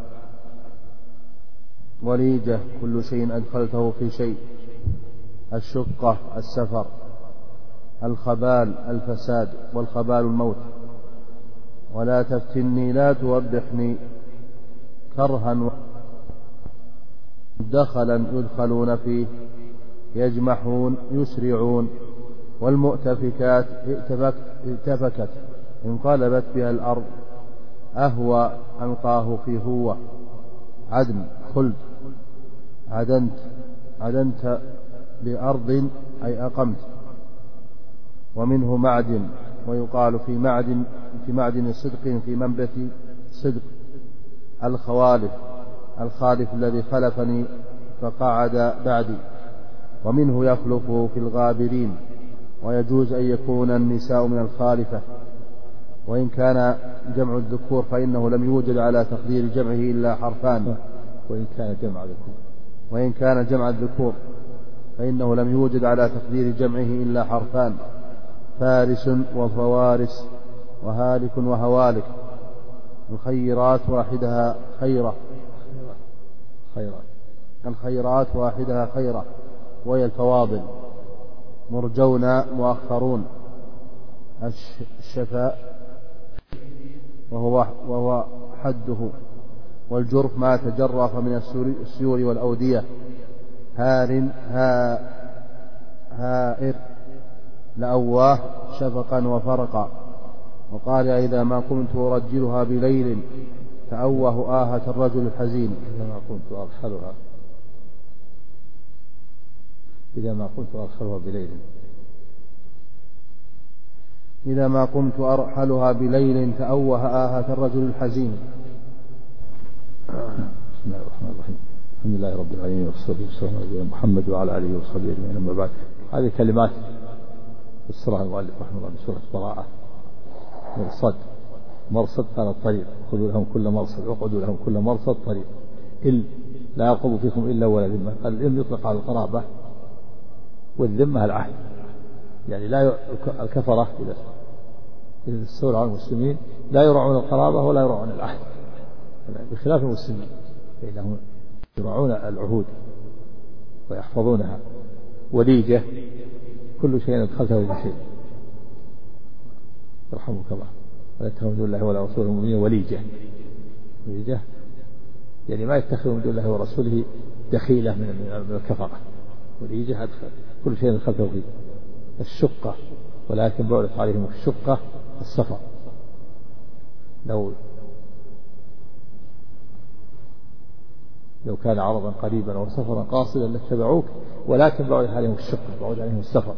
وليجة كل شيء أدخلته في شيء. الشقة السفر. الخبال الفساد، والخبال الموت. ولا تفتني لا توبخني. كرها دخلا يدخلون فيه. يجمحون يسرعون. والمؤتفكات ائتفكت انقلبت بها الأرض. أهوى ألقاه في هوة. عدن خلد. عدنت بأرض أي أقمت. ومنه معدن، ويقال في معدن صدق في منبت صدق. الخالف الذي خلفني فقعد بعدي. ومنه يخلفه في الغابرين. ويجوز أن يكون النساء من الخالفة، وإن كان جمع الذكور فإنه لم يوجد على تقدير جمعه إلا حرفان. وإن كان جمع الذكور فإنه لم يوجد على تقدير جمعه إلا حرفان: فارس وفوارس، وهالك وهوالك. الخيرات واحدها خيرة، وهي الفواضل. مرجون مؤخرون. الشفاء وهو حده. والجرف ما تجرف من السيور والأودية. هائر لأواه شفقا وفرقا. وقال: إذا ما قمت أرجلها بليل تأوه آهة الرجل الحزين. إذا ما قمت أرحلها بليل تأوه آهة الرجل الحزين. بسم الله الرحمن الرحيم. الحمد لله رب العالمين، والصلاة والسلام على محمد وعلى آله وصحبه أجمعين، أما بعد. هذه كلمات فسرها المؤلف رحمه الله بسورة براءة. مرصد كان الطريق، خذوا لهم كل مرصد، وقعدوا لهم كل مرصد طريق. لا يرقب فيكم إلا ولا ذمة. الإل يطلق على القرابة، والذمة العهد. يعني لا الكفرة إذا استولوا على المسلمين لا يرعون القرابة ولا يرعون العهد، بخلاف المسلمين فإنهم يرعون العهود ويحفظونها. وليجة كل شيء أدخلته في شيء. يرحمك الله. ولا يتخذوا من دون الله ولا رسوله المؤمنين وليجة يعني ما يتخذوا من دون الله ورسوله دخيلة من الكفرة. وليجة أدخل كل شيء أدخلته فيه. الشقة، ولكن بعدت عليهم الشقة السفر. لو كان عرضا قريبا أو سفرا قاصدا لاتبعوك، ولكن بعدت عليهم الشقة، بعد عليهم السفر.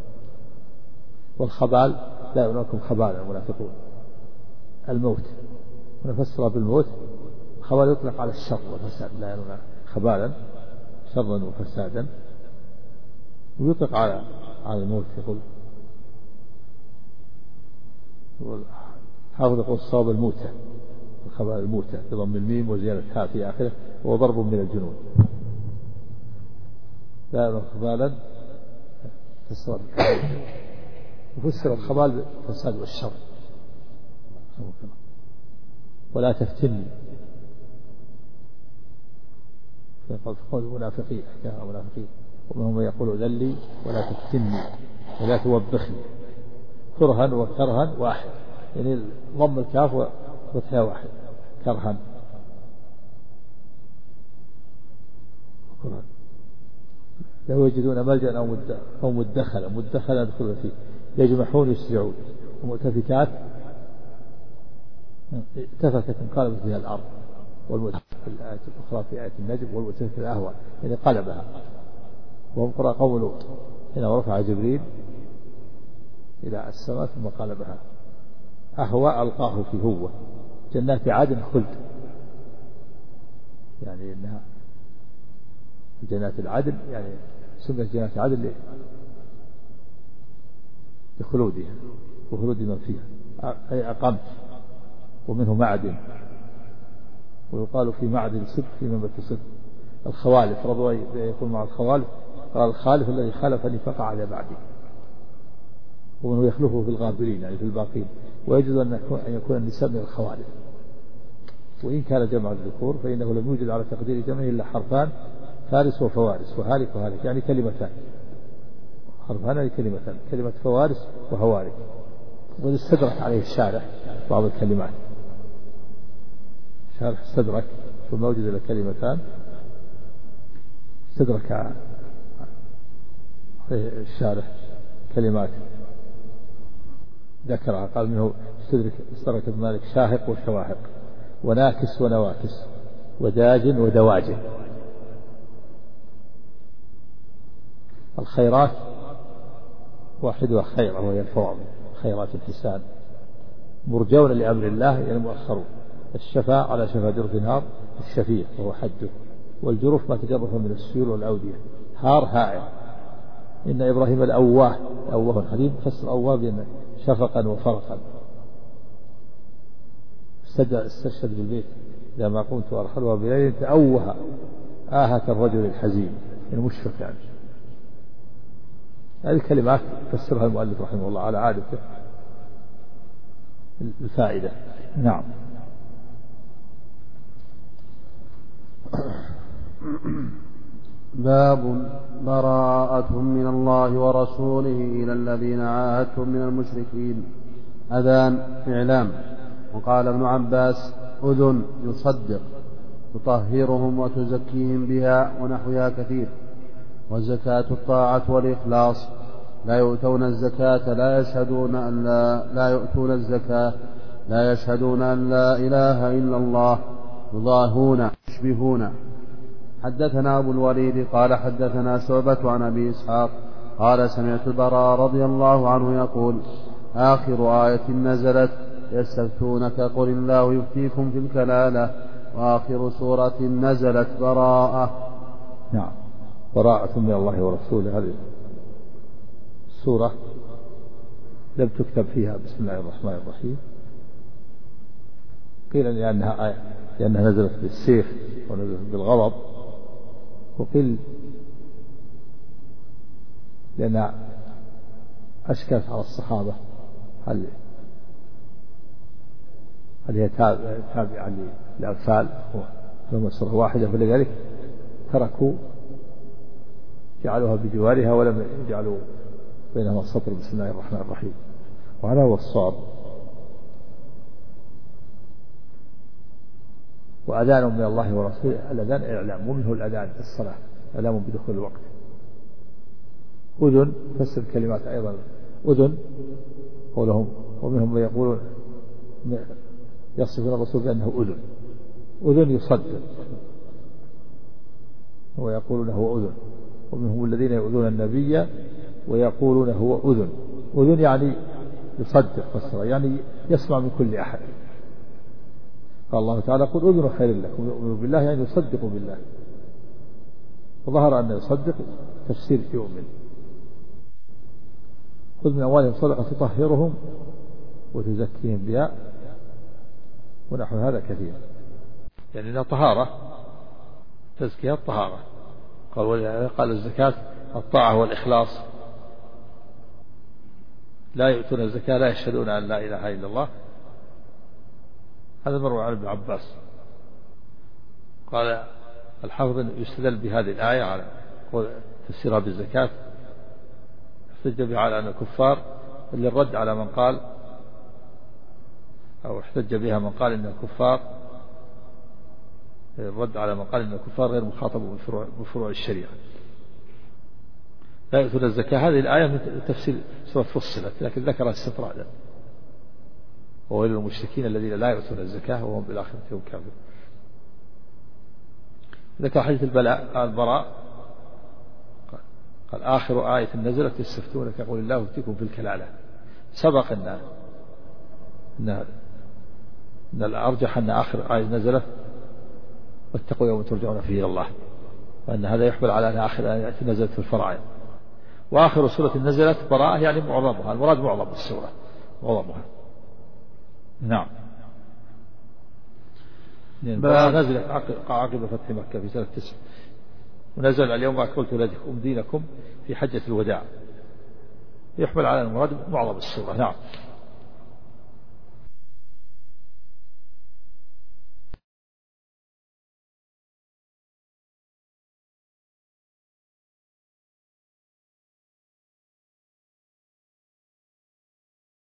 والخبال لا يعنونكم خبالا المنافقون. الموت ونفسر بالموت. خبال يطلق على الشر والفساد، لا يعنون خبالا شرا وفسادا. ويطلق على الموت. يقول حافظ يقول الصواب الموتى، الخبال الموتى بضم الميم وزيادة التاء في آخره، وهو ضرب من الجنون. لا يعنون خبالا وفسر الخبال بالفساد والشر. ولا تفتني. قول المنافقين حكاها منافقين، ومنهم من يقول ذلي ولا تفتني ولا توبخني. كرها وكرها واحد، يعني ضم الكاف وفتحها واحد. كرها وكرها. لو يجدون ملجأ أو مدخلا يدخلون فيه. يجمحون يسرعون. ومؤتفكات اتفكت انقلبت بها الأرض. في الآية الأخرى في آية النجم والمؤتفكة أهوى يعني قلبها. وهم قرأ قوم لوط هنا رفع جبريل إلى السماء ثم قلبها أهوى ألقاه في هوة جنات عدن خلد يعني إنها جنات العدن يعني سميت جنات عدن لخلودها وخلود من فيها أي أقمت. ومنه معدن ويقال في معدن صدق في منبت صدق. الخوالف رضوي يقول مع الخوالف قال الخالف الذي خلفني فقع بعدي. ومنه يخلفه في الغابرين يعني في الباقين. ويجوز أن يكون النساء من الخوالف. وإن كان جمع الذكور فإنه لم يوجد على تقدير جمعه إلا حرفان فارس وفوارس وهالك وهالك يعني كلمتان. حرفان يعني كلمتان كلمة فوارس وهوارك. وقد استدرك عليه الشارح بعض الكلمات. شارح استدرك ثم وجد له كلمتان استدرك عليه الشارح كلمات ذكرها قال منه استدرك ابن مالك شاهق وشواهق وناكس ونواكس وداج ودواج. الخيرات واحدها خير وهي الفواضل خيرات الحسان مرجون لأمر الله يعني مؤخرون. الشفاء على شفا جرف نار الشفيع وهو حده. والجرف ما تجرف من السيول والأودية هار هائع. إن إبراهيم الأواه أواه حليم فسر أواه بأن شفقا وفرقا. استشهد بالبيت لما قمت وأرحلها بليل تأوه آهة الرجل الحزين المشفق يعني. هذه الكلمات فسرها المؤلف رحمه الله على عادته الفائدة. نعم. باب براءة من الله ورسوله إلى الذين عاهدتم من المشركين. أذان إعلام. وقال ابن عباس أذن يصدق تطهرهم وتزكيهم بها ونحوها كثير. والزكاة الطاعة والإخلاص لا يؤتون الزكاة لا يشهدون أن لا يؤتون الزكاة لا يشهدون أن لا إله إلا الله يضاهون يشبهون. حدثنا أبو الوليد قال حدثنا شعبة عن أبي إسحاق قال سمعت البراء رضي الله عنه يقول آخر آية نزلت يستفتونك قل الله يفتيكم في الكلالة وآخر سورة نزلت براءة. نعم. براءة من الله ورسوله. هذه السورة لم تكتب فيها بسم الله الرحمن الرحيم. قيل لأنها نزلت بالسيف ونزلت بالغضب. وقيل لأنها أشكلت على الصحابة هل هي تابعة للأنفال لما سورة واحدة فلذلك تركوا جعلوها بجوارها ولم يجعلوا بينهما سطر بسم الله الرحمن الرحيم. وهذا هو الصواب. وأذان من الله ورسوله. الأذان إعلام ومنه الأذان الصلاة إعلام بدخول الوقت. أذن فسر كلمات أيضا أذن قولهم. ومنهم من يقولون يصفون الرسول بأنه أذن. أذن يصدق ويقولون هو أذن. ومنهم الذين يؤذون النبي ويقولون هو أذن. أذن يعني يصدق فسر يعني يسمع من كل أحد. قال الله تعالى قل أذن خير لكم يؤمن بالله يعني يصدق بالله. وظهر أن يصدق تفسير يؤمن. خذ من أموالهم صدقة تطهرهم وتزكيهم بها ونحو هذا كثير. يعني إنها طهارة تزكية الطهارة. قال الزكاة الطاعة والإخلاص لا يؤتون الزكاة لا يشهدون أن لا إله إلا الله. هذا مروي عن ابن عباس. قال الحافظ يستدل بهذه الآية على تفسيرها بالزكاة احتج بها على أن الكفار اللي الرد على من قال أو احتج بها من قال إن الكفار الرد على من قال إن الكفار غير مخاطبون بفروع الشريعة لا يؤتون الزكاة. هذه الآية من تفسير سورة فصلت لكن ذكرها استطرادا. وويل للمشركين الذين لا يؤتون الزكاة وهم بالآخرة هم كافرون. ذكر حديث البراء قال آخر آية نزلت يستفتونك يقول الله يفتيكم في الكلالة. سبق أن الأرجح أن آخر آية نزلت واتقوا يوم ترجعون فيه إلى الله، وأن هذا يحمل على أن آخر آية نزلت في الفرائض. وآخر سورة نزلت براءة يعني معظمها، المراد معظم السورة معظمها. نعم. نزلت عقب فتح مكة في سنة 9، ونزل اليوم أكملت لكم دينكم في حجة الوداع، يحمل على المراد معظم السورة. نعم.